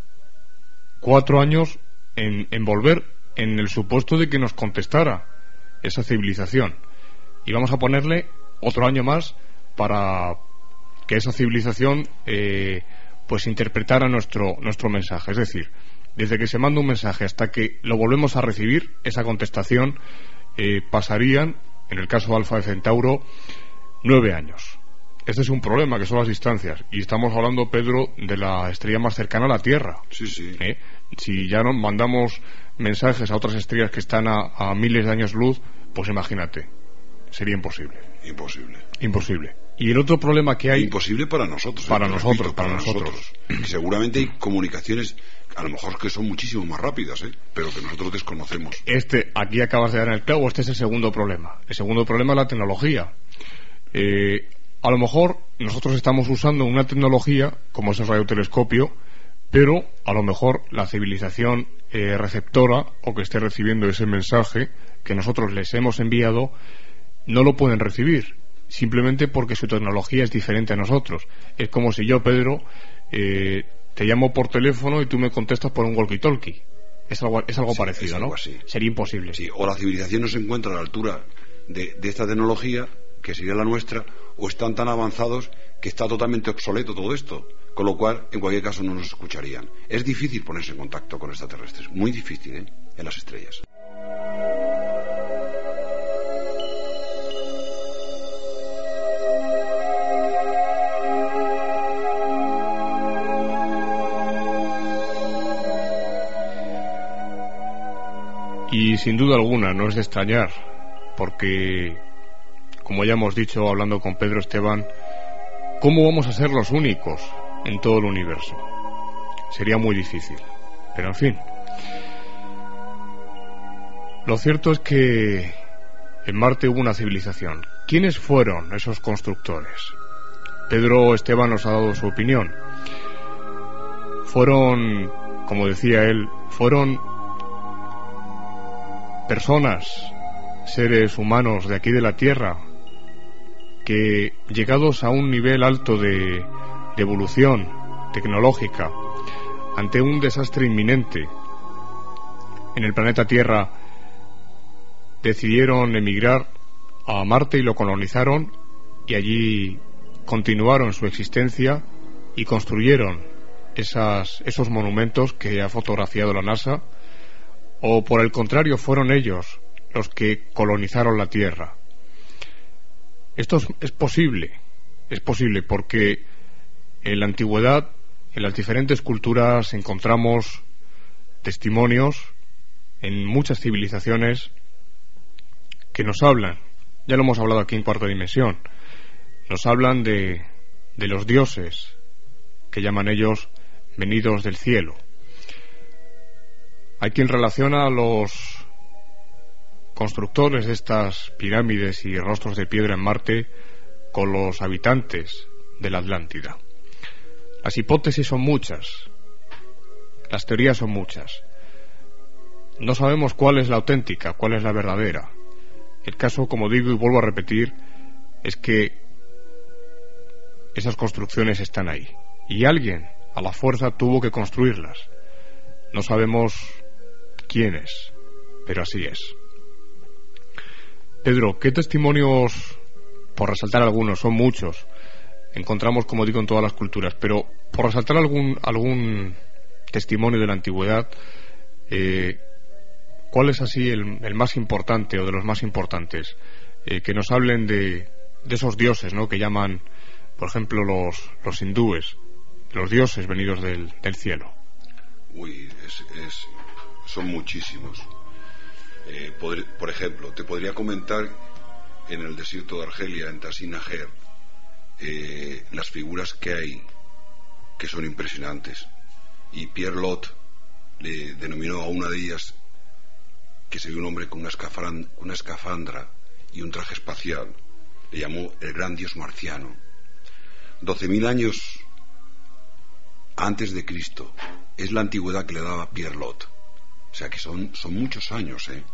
cuatro años en, en volver, en el supuesto de que nos contestara esa civilización. Y vamos a ponerle otro año más para que esa civilización eh, pues interpretara nuestro, nuestro mensaje. Es decir, desde que se manda un mensaje hasta que lo volvemos a recibir, esa contestación eh, pasarían, en el caso de Alfa de Centauro, nueve años. Este es un problema, que son las distancias. Y estamos hablando, Pedro, de la estrella más cercana a la Tierra. Sí, sí. ¿Eh? Si ya no mandamos mensajes a otras estrellas que están a, a miles de años luz, pues imagínate, sería imposible. Imposible. Imposible. Y el otro problema que hay... Imposible para nosotros. Para eh, nosotros, repito, para, para nosotros. nosotros. Y seguramente hay comunicaciones, a lo mejor que son muchísimo más rápidas, ¿eh? Pero que nosotros desconocemos. Este, aquí acabas de dar en el clavo, este es el segundo problema. El segundo problema es la tecnología. Eh, a lo mejor nosotros estamos usando una tecnología, como es el radiotelescopio, pero a lo mejor la civilización eh, receptora, o que esté recibiendo ese mensaje que nosotros les hemos enviado, no lo pueden recibir, simplemente porque su tecnología es diferente a nosotros. Es como si yo, Pedro, eh, te llamo por teléfono y tú me contestas por un walkie-talkie. Es algo, es algo sí, parecido, es algo ¿no? Así. Sería imposible. Sí, o la civilización no se encuentra a la altura de, de esta tecnología, que sería la nuestra, o están tan avanzados que está totalmente obsoleto todo esto, con lo cual, en cualquier caso, no nos escucharían. Es difícil ponerse en contacto con extraterrestres, muy difícil, ¿eh? En las estrellas. Y sin duda alguna no es de extrañar, porque, como ya hemos dicho hablando con Pedro Esteban, ¿cómo vamos a ser los únicos en todo el universo? Sería muy difícil, pero en fin. Lo cierto es que en Marte hubo una civilización. ¿Quiénes fueron esos constructores? Pedro Esteban nos ha dado su opinión. Fueron, como decía él, fueron personas, seres humanos de aquí de la Tierra, que llegados a un nivel alto de, de evolución tecnológica, ante un desastre inminente en el planeta Tierra, decidieron emigrar a Marte y lo colonizaron, y allí continuaron su existencia y construyeron esas, esos monumentos que ha fotografiado la NASA. O por el contrario, fueron ellos los que colonizaron la Tierra. Esto es, es posible, es posible porque en la antigüedad, en las diferentes culturas, encontramos testimonios en muchas civilizaciones que nos hablan, ya lo hemos hablado aquí en Cuarta Dimensión, nos hablan de, de los dioses, que llaman ellos venidos del cielo. Hay quien relaciona a los constructores de estas pirámides y rostros de piedra en Marte con los habitantes de la Atlántida. Las hipótesis son muchas, las teorías son muchas. No sabemos cuál es la auténtica, cuál es la verdadera. El caso, como digo y vuelvo a repetir, es que esas construcciones están ahí y alguien a la fuerza tuvo que construirlas. No sabemos quién es, pero así es. Pedro, ¿qué testimonios, por resaltar algunos, son muchos, encontramos, como digo, en todas las culturas, pero por resaltar algún algún testimonio de la antigüedad, eh, ¿cuál es así el, el más importante o de los más importantes? Eh, que nos hablen de, de esos dioses, ¿no?, que llaman, por ejemplo, los, los hindúes, los dioses venidos del, del cielo. Uy, es, es, son muchísimos. Eh, podr, por ejemplo, te podría comentar en el desierto de Argelia, en Tassinajer, eh, las figuras que hay, que son impresionantes. Y Pierre Lot le denominó a una de ellas, que se vio un hombre con una, escafran, una escafandra y un traje espacial, le llamó el gran dios marciano. Doce mil años antes de Cristo es la antigüedad que le daba Pierre Lot. O sea que son, son muchos años, ¿eh?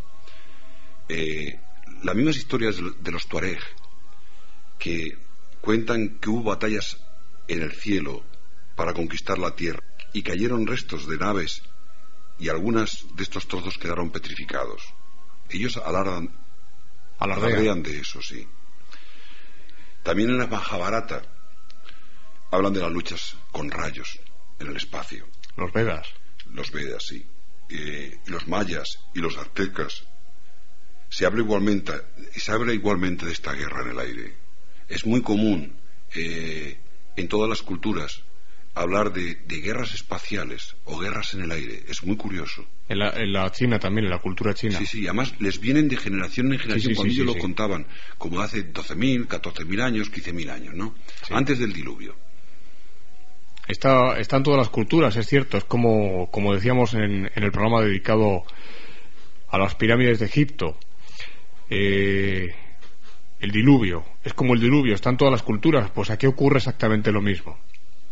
Eh, las mismas historias de los Tuareg, que cuentan que hubo batallas en el cielo para conquistar la tierra y cayeron restos de naves y algunas de estos trozos quedaron petrificados. Ellos alardan, alardean de eso, sí. También en la Mahabharata hablan de las luchas con rayos en el espacio. Los Vedas. Los Vedas, sí. Eh, los mayas y los aztecas se habla igualmente se habla igualmente de esta guerra en el aire. Es muy común eh, en todas las culturas hablar de, de guerras espaciales o guerras en el aire. Es muy curioso. En la, en la China también, en la cultura china. Sí, sí, además les vienen de generación en generación, sí, sí, cuando sí, ellos sí, lo sí. contaban, como hace doce mil, catorce mil años, quince mil años, ¿no? Sí. Antes del diluvio. Está, está en todas las culturas, es cierto. Es como, como decíamos en, en el programa dedicado a las pirámides de Egipto. Eh, el diluvio, es como el diluvio, está en todas las culturas. Pues aquí ocurre exactamente lo mismo.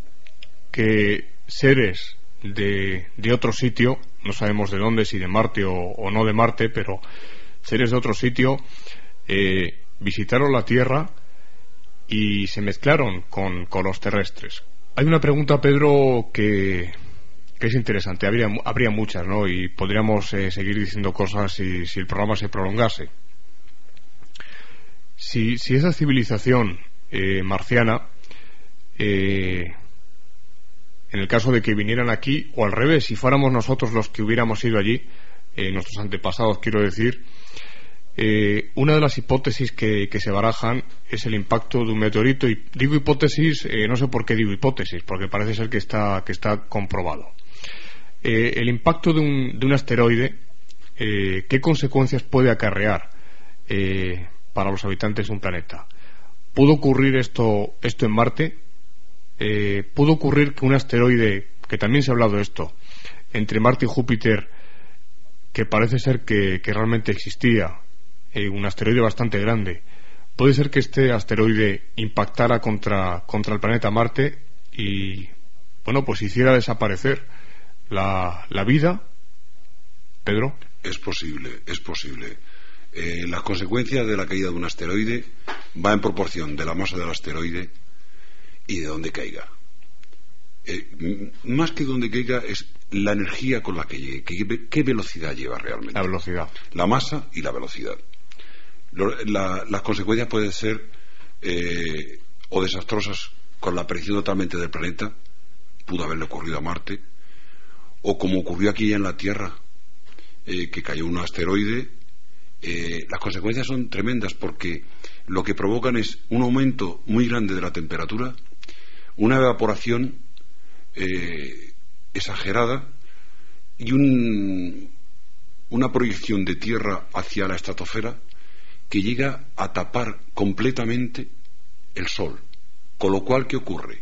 Que seres de, de otro sitio, no sabemos de dónde, si de Marte o, o no de Marte, pero seres de otro sitio eh, visitaron la Tierra y se mezclaron con, con los terrestres. Hay una pregunta, Pedro, que, que es interesante. Habría, habría muchas, ¿no? Y podríamos eh, seguir diciendo cosas si, si el programa se prolongase. Si, si esa civilización eh, marciana, eh, en el caso de que vinieran aquí, o al revés, si fuéramos nosotros los que hubiéramos ido allí, eh, nuestros antepasados, quiero decir, eh, una de las hipótesis que, que se barajan es el impacto de un meteorito. Y digo hipótesis, eh, no sé por qué digo hipótesis, porque parece ser que está, que está comprobado. Eh, el impacto de un, de un asteroide, eh, ¿qué consecuencias puede acarrear eh, para los habitantes de un planeta? ¿Pudo ocurrir esto, esto en Marte? Eh, ¿Pudo ocurrir que un asteroide, que también se ha hablado de esto, entre Marte y Júpiter, que parece ser que, que realmente existía, eh, un asteroide bastante grande, puede ser que este asteroide impactara contra, contra el planeta Marte y, bueno, pues hiciera desaparecer la, la vida? Pedro. Es posible, es posible. Eh, las consecuencias de la caída de un asteroide va en proporción de la masa del asteroide y de dónde caiga. Eh, más que dónde caiga es la energía con la que llegue, qué, qué velocidad lleva realmente. La velocidad. La masa y la velocidad. Lo, la, las consecuencias pueden ser eh, o desastrosas con la aparición totalmente del planeta, pudo haberle ocurrido a Marte, o como ocurrió aquí en la Tierra, eh, que cayó un asteroide. Eh, las consecuencias son tremendas porque lo que provocan es un aumento muy grande de la temperatura, una evaporación eh, exagerada y un, una proyección de tierra hacia la estratosfera que llega a tapar completamente el sol. Con lo cual, ¿qué ocurre?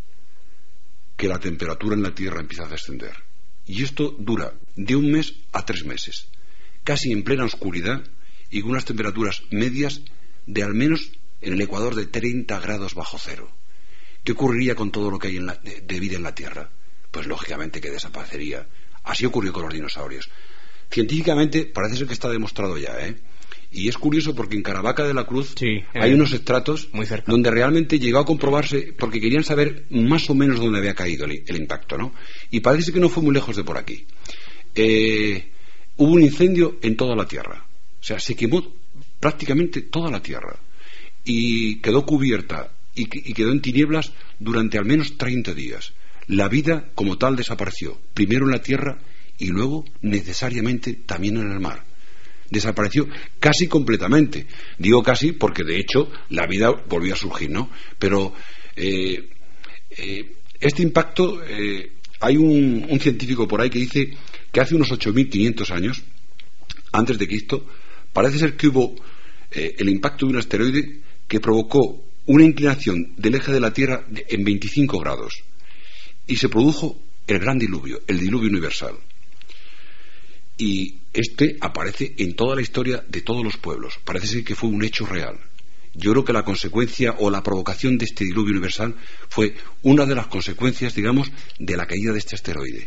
Que la temperatura en la Tierra empieza a descender. Y esto dura de un mes a tres meses, casi en plena oscuridad y con unas temperaturas medias de al menos en el Ecuador de treinta grados bajo cero. ¿Qué ocurriría con todo lo que hay en la, de, de vida en la Tierra? Pues lógicamente que desaparecería. Así ocurrió con los dinosaurios. Científicamente parece ser que está demostrado ya, ¿eh? Y es curioso porque en Caravaca de la Cruz sí, eh, hay unos estratos donde realmente llegó a comprobarse, porque querían saber más o menos dónde había caído el, el impacto, ¿no? Y parece que no fue muy lejos de por aquí. Eh, hubo un incendio en toda la Tierra. O sea, se quemó prácticamente toda la Tierra, y quedó cubierta y, y quedó en tinieblas durante al menos treinta días. La vida como tal desapareció, primero en la Tierra y luego necesariamente también en el mar. Desapareció casi completamente. Digo casi porque de hecho la vida volvió a surgir, ¿no? Pero eh, eh, este impacto, eh, hay un, un científico por ahí que dice que hace unos ocho mil quinientos años, antes de Cristo, parece ser que hubo eh, el impacto de un asteroide que provocó una inclinación del eje de la Tierra en veinticinco grados y se produjo el gran diluvio, el diluvio universal. Y este aparece en toda la historia de todos los pueblos. Parece ser que fue un hecho real. Yo creo que la consecuencia o la provocación de este diluvio universal fue una de las consecuencias, digamos, de la caída de este asteroide.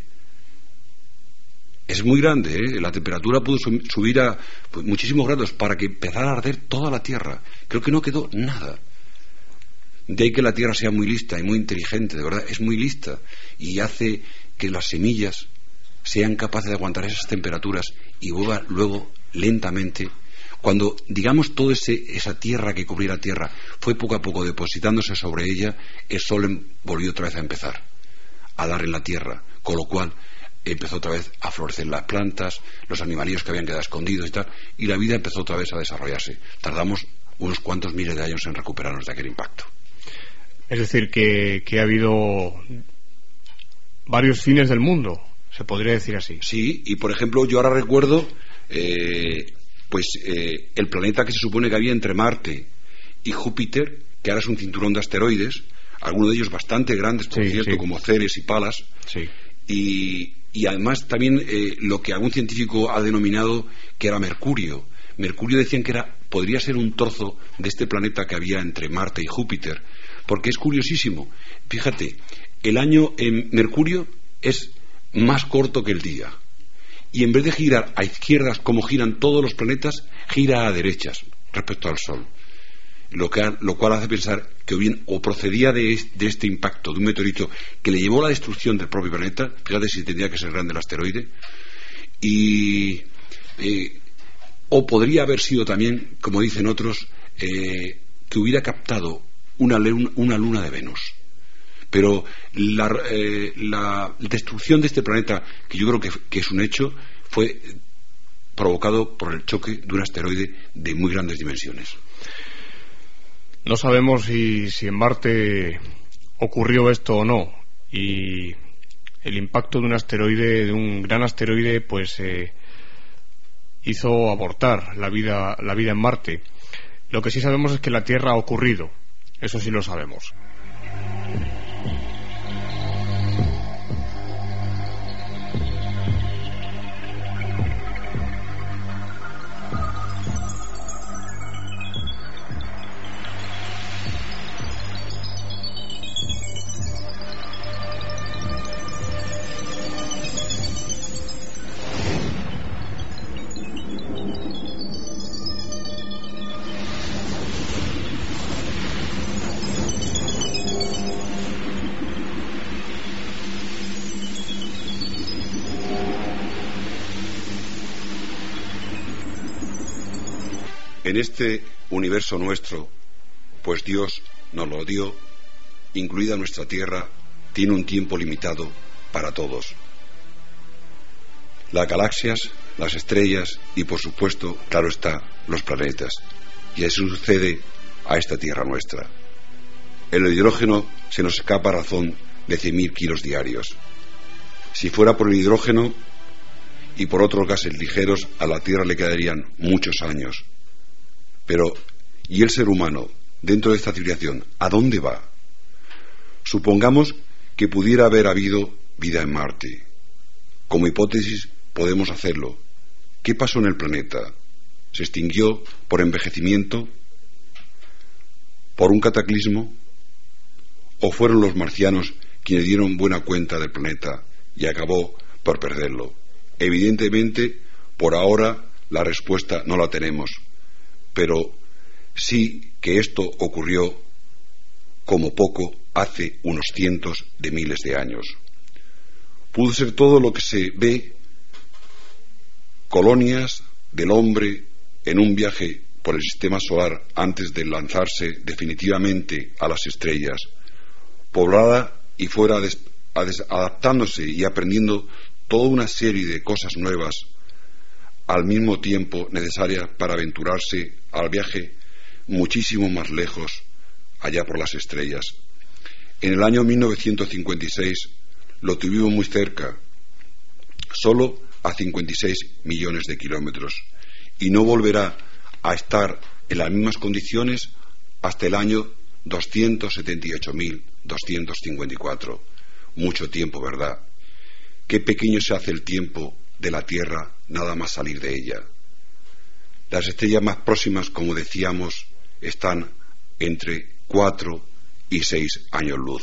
Es muy grande, ¿eh? La temperatura pudo subir a pues, muchísimos grados para que empezara a arder toda la Tierra. Creo que no quedó nada. De ahí que la Tierra sea muy lista y muy inteligente, de verdad, es muy lista y hace que las semillas sean capaces de aguantar esas temperaturas y vuelva luego lentamente. Cuando, digamos, toda esa tierra que cubría la Tierra fue poco a poco depositándose sobre ella, el Sol volvió otra vez a empezar a dar en la Tierra, con lo cual empezó otra vez a florecer las plantas, los animalillos que habían quedado escondidos y tal, y la vida empezó otra vez a desarrollarse. Tardamos unos cuantos miles de años en recuperarnos de aquel impacto. Es decir, que, que ha habido varios fines del mundo, se podría decir así. Sí, y por ejemplo, yo ahora recuerdo eh, pues eh, el planeta que se supone que había entre Marte y Júpiter, que ahora es un cinturón de asteroides, algunos de ellos bastante grandes, por sí, cierto, sí. como Ceres y Palas, sí. y, y además también eh, lo que algún científico ha denominado que era Mercurio. Mercurio decían que era, podría ser un trozo de este planeta que había entre Marte y Júpiter, porque es curiosísimo. Fíjate, el año en Mercurio es más corto que el día, y en vez de girar a izquierdas como giran todos los planetas, gira a derechas respecto al Sol, lo, que ha, lo cual hace pensar que o bien o procedía de este, de este impacto de un meteorito que le llevó a la destrucción del propio planeta. Fíjate si tendría que ser grande el asteroide, y eh, o podría haber sido también, como dicen otros, eh, que hubiera captado una, una luna de Venus. Pero la, eh, la destrucción de este planeta, que yo creo que, que es un hecho, fue provocado por el choque de un asteroide de muy grandes dimensiones. No sabemos si, si en Marte ocurrió esto o no, y el impacto de un asteroide, de un gran asteroide, pues eh, hizo abortar la vida, la vida en Marte. Lo que sí sabemos es que la Tierra ha ocurrido, eso sí lo sabemos. En este universo nuestro, pues Dios nos lo dio, incluida nuestra Tierra, tiene un tiempo limitado para todos. Las galaxias, las estrellas y, por supuesto, claro está, los planetas. Y eso sucede a esta Tierra nuestra. El hidrógeno se nos escapa a razón de cien mil kilos diarios. Si fuera por el hidrógeno y por otros gases ligeros, a la Tierra le quedarían muchos años. Pero, ¿y el ser humano, dentro de esta civilización, a dónde va? Supongamos que pudiera haber habido vida en Marte. Como hipótesis podemos hacerlo. ¿Qué pasó en el planeta? ¿Se extinguió por envejecimiento? ¿Por un cataclismo? ¿O fueron los marcianos quienes dieron buena cuenta del planeta y acabó por perderlo? Evidentemente, por ahora, la respuesta no la tenemos. Pero sí que esto ocurrió como poco hace unos cientos de miles de años. Pudo ser todo lo que se ve, colonias del hombre en un viaje por el sistema solar antes de lanzarse definitivamente a las estrellas, poblada y fuera des- adaptándose y aprendiendo toda una serie de cosas nuevas al mismo tiempo necesarias para aventurarse al viaje muchísimo más lejos, allá por las estrellas. En el año mil novecientos cincuenta y seis lo tuvimos muy cerca, solo a cincuenta y seis millones de kilómetros, y no volverá a estar en las mismas condiciones hasta el año doscientos setenta y ocho mil doscientos cincuenta y cuatro. Mucho tiempo, ¿verdad? Qué pequeño se hace el tiempo de la Tierra nada más salir de ella. Las estrellas más próximas, como decíamos, están entre cuatro y seis años luz.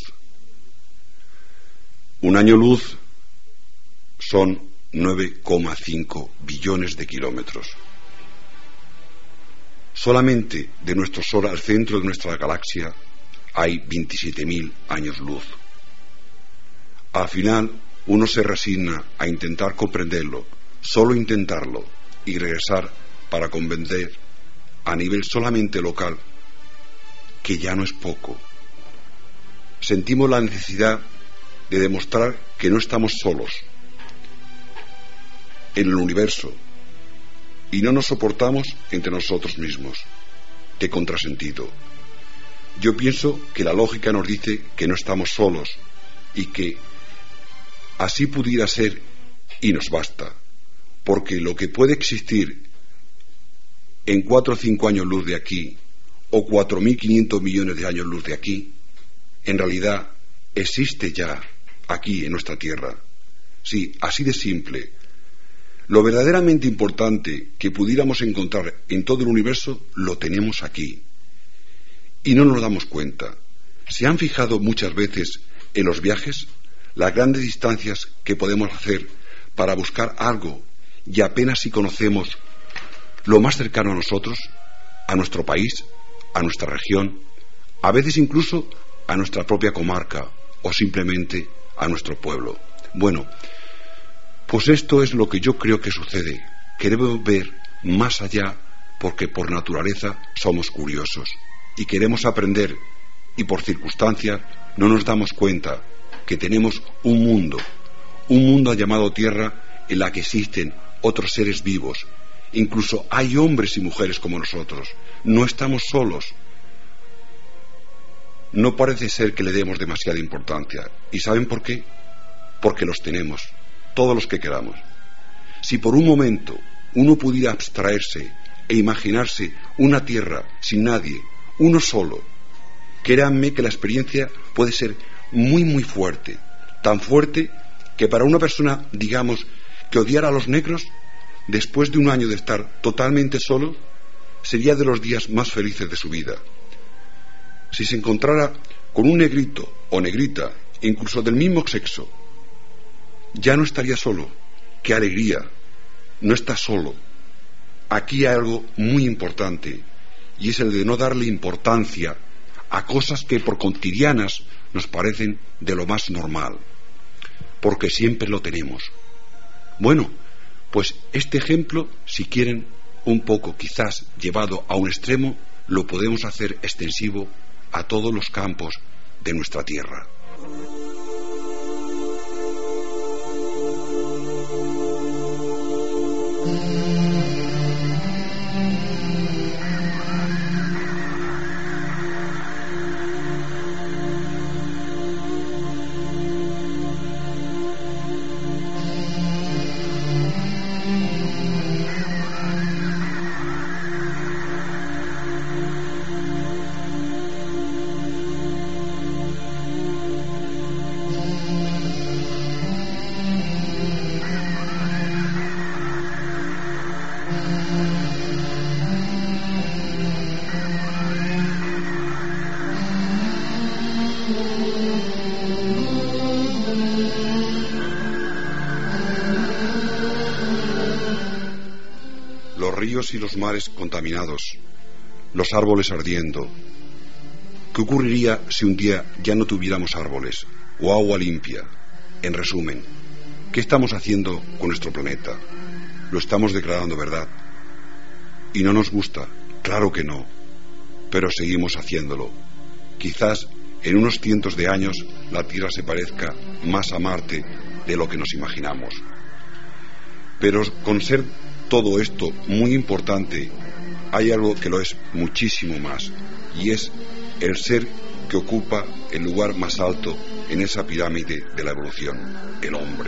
Un año luz son nueve coma cinco billones de kilómetros. Solamente de nuestro Sol al centro de nuestra galaxia hay veintisiete mil años luz. Al final, uno se resigna a intentar comprenderlo, solo intentarlo, y regresar para convencer a nivel solamente local que ya no es poco. Sentimos la necesidad de demostrar que no estamos solos en el universo y no nos soportamos entre nosotros mismos. ¡Qué contrasentido! Yo pienso que la lógica nos dice que no estamos solos y que así pudiera ser y nos basta, porque lo que puede existir en cuatro o cinco años luz de aquí o cuatro mil quinientos millones de años luz de aquí, en realidad existe ya aquí en nuestra Tierra. Sí, así de simple. Lo verdaderamente importante que pudiéramos encontrar en todo el universo lo tenemos aquí. Y no nos damos cuenta. ¿Se han fijado muchas veces en los viajes? Las grandes distancias que podemos hacer para buscar algo y apenas si conocemos lo más cercano a nosotros, a nuestro país, a nuestra región, a veces incluso a nuestra propia comarca o simplemente a nuestro pueblo. Bueno, pues esto es lo que yo creo que sucede. Queremos ver más allá porque por naturaleza somos curiosos y queremos aprender y por circunstancias no nos damos cuenta que tenemos un mundo, un mundo llamado Tierra en la que existen otros seres vivos. Incluso hay hombres y mujeres como nosotros. No estamos solos. No parece ser que le demos demasiada importancia. ¿Y saben por qué? Porque los tenemos, todos los que queramos. Si por un momento uno pudiera abstraerse e imaginarse una Tierra sin nadie, uno solo, créanme que la experiencia puede ser muy muy fuerte, tan fuerte que para una persona, digamos, que odiara a los negros, después de un año de estar totalmente solo, sería de los días más felices de su vida. Si se encontrara con un negrito o negrita, incluso del mismo sexo, ya no estaría solo. ¡Qué alegría! No está solo. Aquí hay algo muy importante, y es el de no darle importancia a cosas que por cotidianas nos parecen de lo más normal, porque siempre lo tenemos. Bueno, pues este ejemplo, si quieren, un poco quizás llevado a un extremo, lo podemos hacer extensivo a todos los campos de nuestra Tierra. Y los mares contaminados, los árboles ardiendo. ¿Qué ocurriría si un día ya no tuviéramos árboles o agua limpia? En resumen, ¿qué estamos haciendo con nuestro planeta? Lo estamos degradando, ¿verdad? Y no nos gusta, Claro que no, pero seguimos haciéndolo. Quizás en unos cientos de años la Tierra se parezca más a Marte de lo que nos imaginamos. Pero con ser todo esto muy importante, hay algo que lo es muchísimo más, y es el ser que ocupa el lugar más alto en esa pirámide de la evolución, el hombre.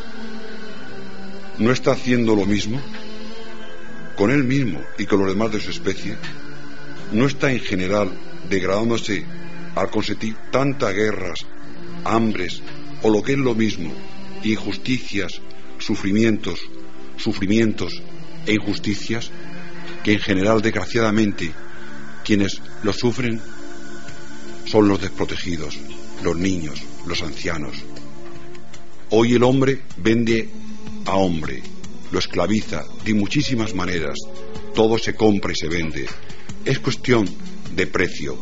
¿No está haciendo lo mismo con él mismo y con los demás de su especie? ¿No está en general degradándose al consentir tantas guerras, hambres o lo que es lo mismo, injusticias, sufrimientos, sufrimientos e injusticias, que en general, desgraciadamente, quienes lo sufren son los desprotegidos, los niños, los ancianos? Hoy el hombre vende a hombre, lo esclaviza de muchísimas maneras, todo se compra y se vende. Es cuestión de precio.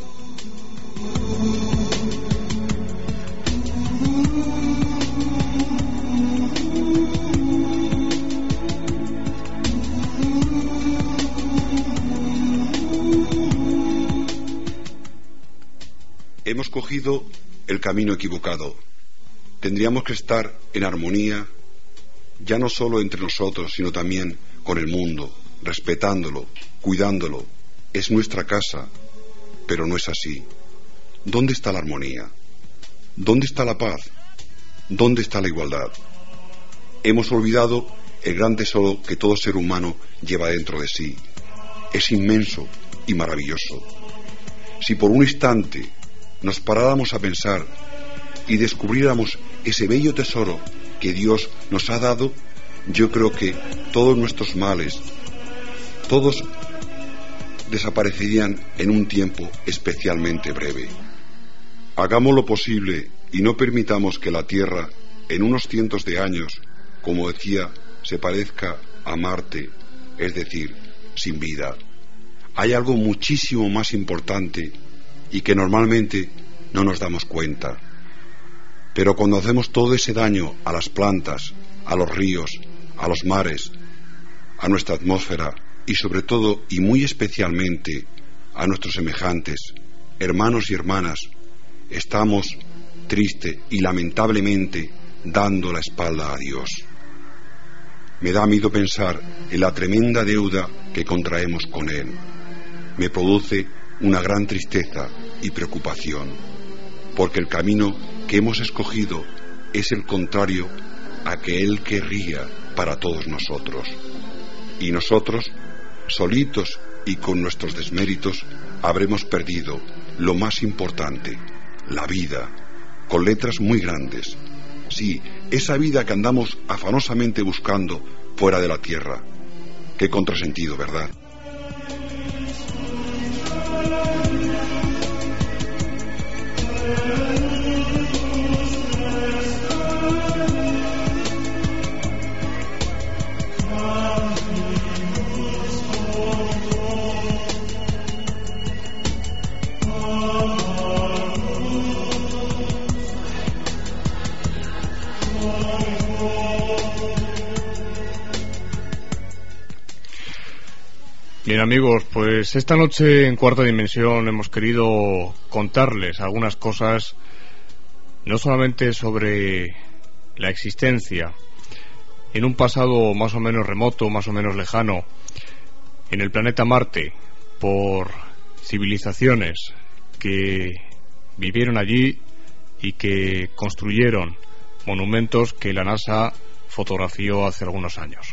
Hemos cogido el camino equivocado. Tendríamos que estar en armonía, ya no solo entre nosotros, sino también con el mundo, respetándolo, cuidándolo. Es nuestra casa, pero no es así. ¿Dónde está la armonía? ¿Dónde está la paz? ¿Dónde está la igualdad? Hemos olvidado el gran tesoro que todo ser humano lleva dentro de sí. Es inmenso y maravilloso. Si por un instante nos paráramos a pensar y descubriéramos ese bello tesoro que Dios nos ha dado, yo creo que todos nuestros males, todos desaparecerían en un tiempo especialmente breve. Hagamos lo posible y no permitamos que la Tierra, en unos cientos de años, como decía, se parezca a Marte, es decir, sin vida. Hay algo muchísimo más importante y que normalmente no nos damos cuenta. Pero cuando hacemos todo ese daño a las plantas, a los ríos, a los mares, a nuestra atmósfera y sobre todo y muy especialmente a nuestros semejantes, hermanos y hermanas, estamos triste y lamentablemente dando la espalda a Dios. Me da miedo pensar en la tremenda deuda que contraemos con Él. Me produce una gran tristeza y preocupación, porque el camino que hemos escogido es el contrario a que Él querría para todos nosotros. Y nosotros, solitos y con nuestros desméritos, habremos perdido lo más importante, la vida, con letras muy grandes. Sí, esa vida que andamos afanosamente buscando fuera de la tierra. Qué contrasentido, ¿verdad? Bien, amigos, pues esta noche en Cuarta Dimensión hemos querido contarles algunas cosas, no solamente sobre la existencia en un pasado más o menos remoto, más o menos lejano, en el planeta Marte, por civilizaciones que vivieron allí y que construyeron monumentos que la NASA fotografió hace algunos años.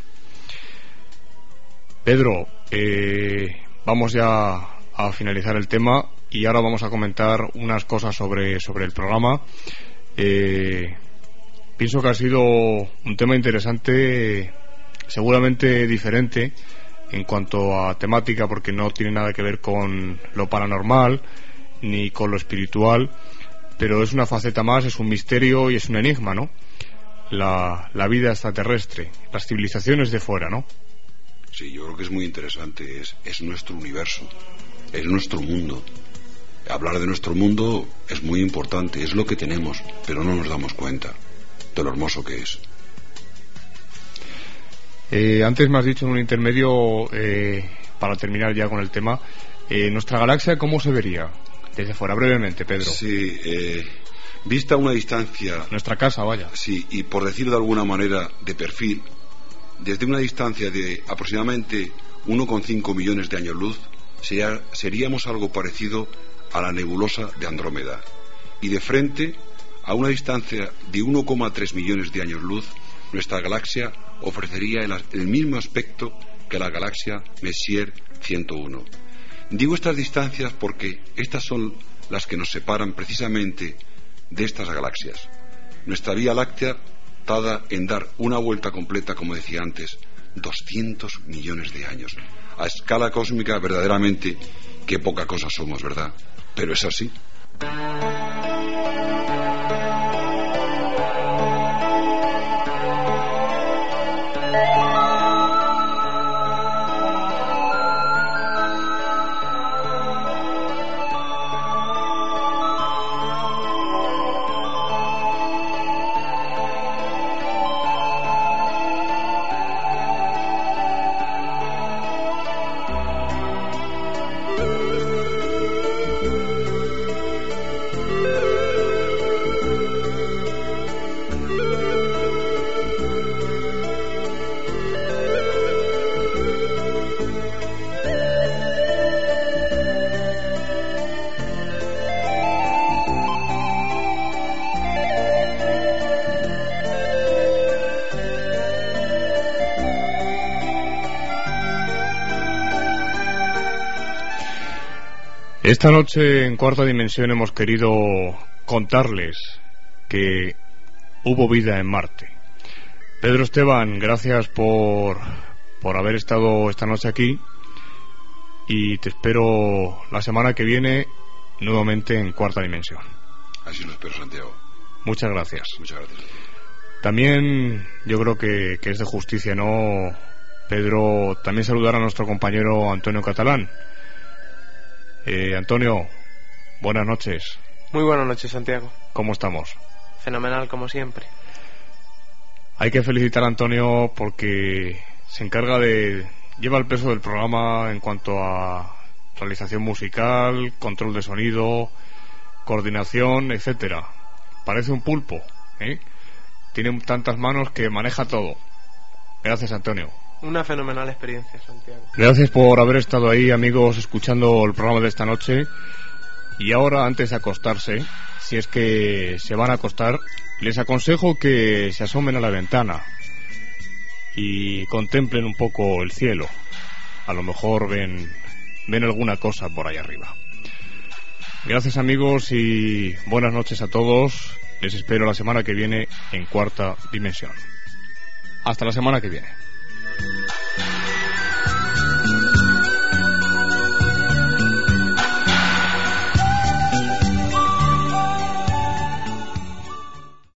Pedro, eh, vamos ya a finalizar el tema y ahora vamos a comentar unas cosas sobre, sobre el programa. Eh, pienso que ha sido un tema interesante, seguramente diferente en cuanto a temática, porque no tiene nada que ver con lo paranormal ni con lo espiritual, pero es una faceta más, es un misterio y es un enigma, ¿no? La, la vida extraterrestre, las civilizaciones de fuera, ¿no? Sí, yo creo que es muy interesante, es, es nuestro universo, es nuestro mundo. Hablar de nuestro mundo es muy importante, es lo que tenemos, pero no nos damos cuenta de lo hermoso que es. Eh, antes me has dicho en un intermedio, eh, para terminar ya con el tema, eh, nuestra galaxia, ¿cómo se vería? Desde fuera, brevemente, Pedro. Sí, eh, vista a una distancia... Nuestra casa, vaya. Sí, y por decirlo de alguna manera, de perfil, desde una distancia de aproximadamente uno coma cinco millones de años luz, sería, seríamos algo parecido a la nebulosa de Andrómeda. Y de frente, a una distancia de uno coma tres millones de años luz, nuestra galaxia ofrecería el, el mismo aspecto que la galaxia Messier ciento uno. Digo estas distancias porque estas son las que nos separan precisamente de estas galaxias. Nuestra Vía Láctea tarda en dar una vuelta completa, como decía antes, doscientos millones de años. A escala cósmica, verdaderamente, qué poca cosa somos, ¿verdad? Pero es así. Esta noche en Cuarta Dimensión hemos querido contarles que hubo vida en Marte. Pedro Esteban, gracias por, por haber estado esta noche aquí y te espero la semana que viene nuevamente en Cuarta Dimensión. Así lo espero, Santiago. Muchas gracias. Muchas gracias. También yo creo que, que es de justicia, ¿no, Pedro? También saludar a nuestro compañero Antonio Catalán. Eh, Antonio, buenas noches. Muy buenas noches, Santiago. ¿Cómo estamos? Fenomenal, como siempre. Hay que felicitar a Antonio porque se encarga de... lleva el peso del programa en cuanto a realización musical, control de sonido, coordinación, etcétera. Parece un pulpo, ¿eh? Tiene tantas manos que maneja todo. Gracias, Antonio. Una fenomenal experiencia, Santiago. Gracias por haber estado ahí, amigos, escuchando el programa de esta noche. Y ahora, antes de acostarse, si es que se van a acostar, les aconsejo que se asomen a la ventana y contemplen un poco el cielo. A lo mejor ven, ven alguna cosa por ahí arriba. Gracias, amigos, y buenas noches a todos. Les espero la semana que viene en Cuarta Dimensión. Hasta la semana que viene.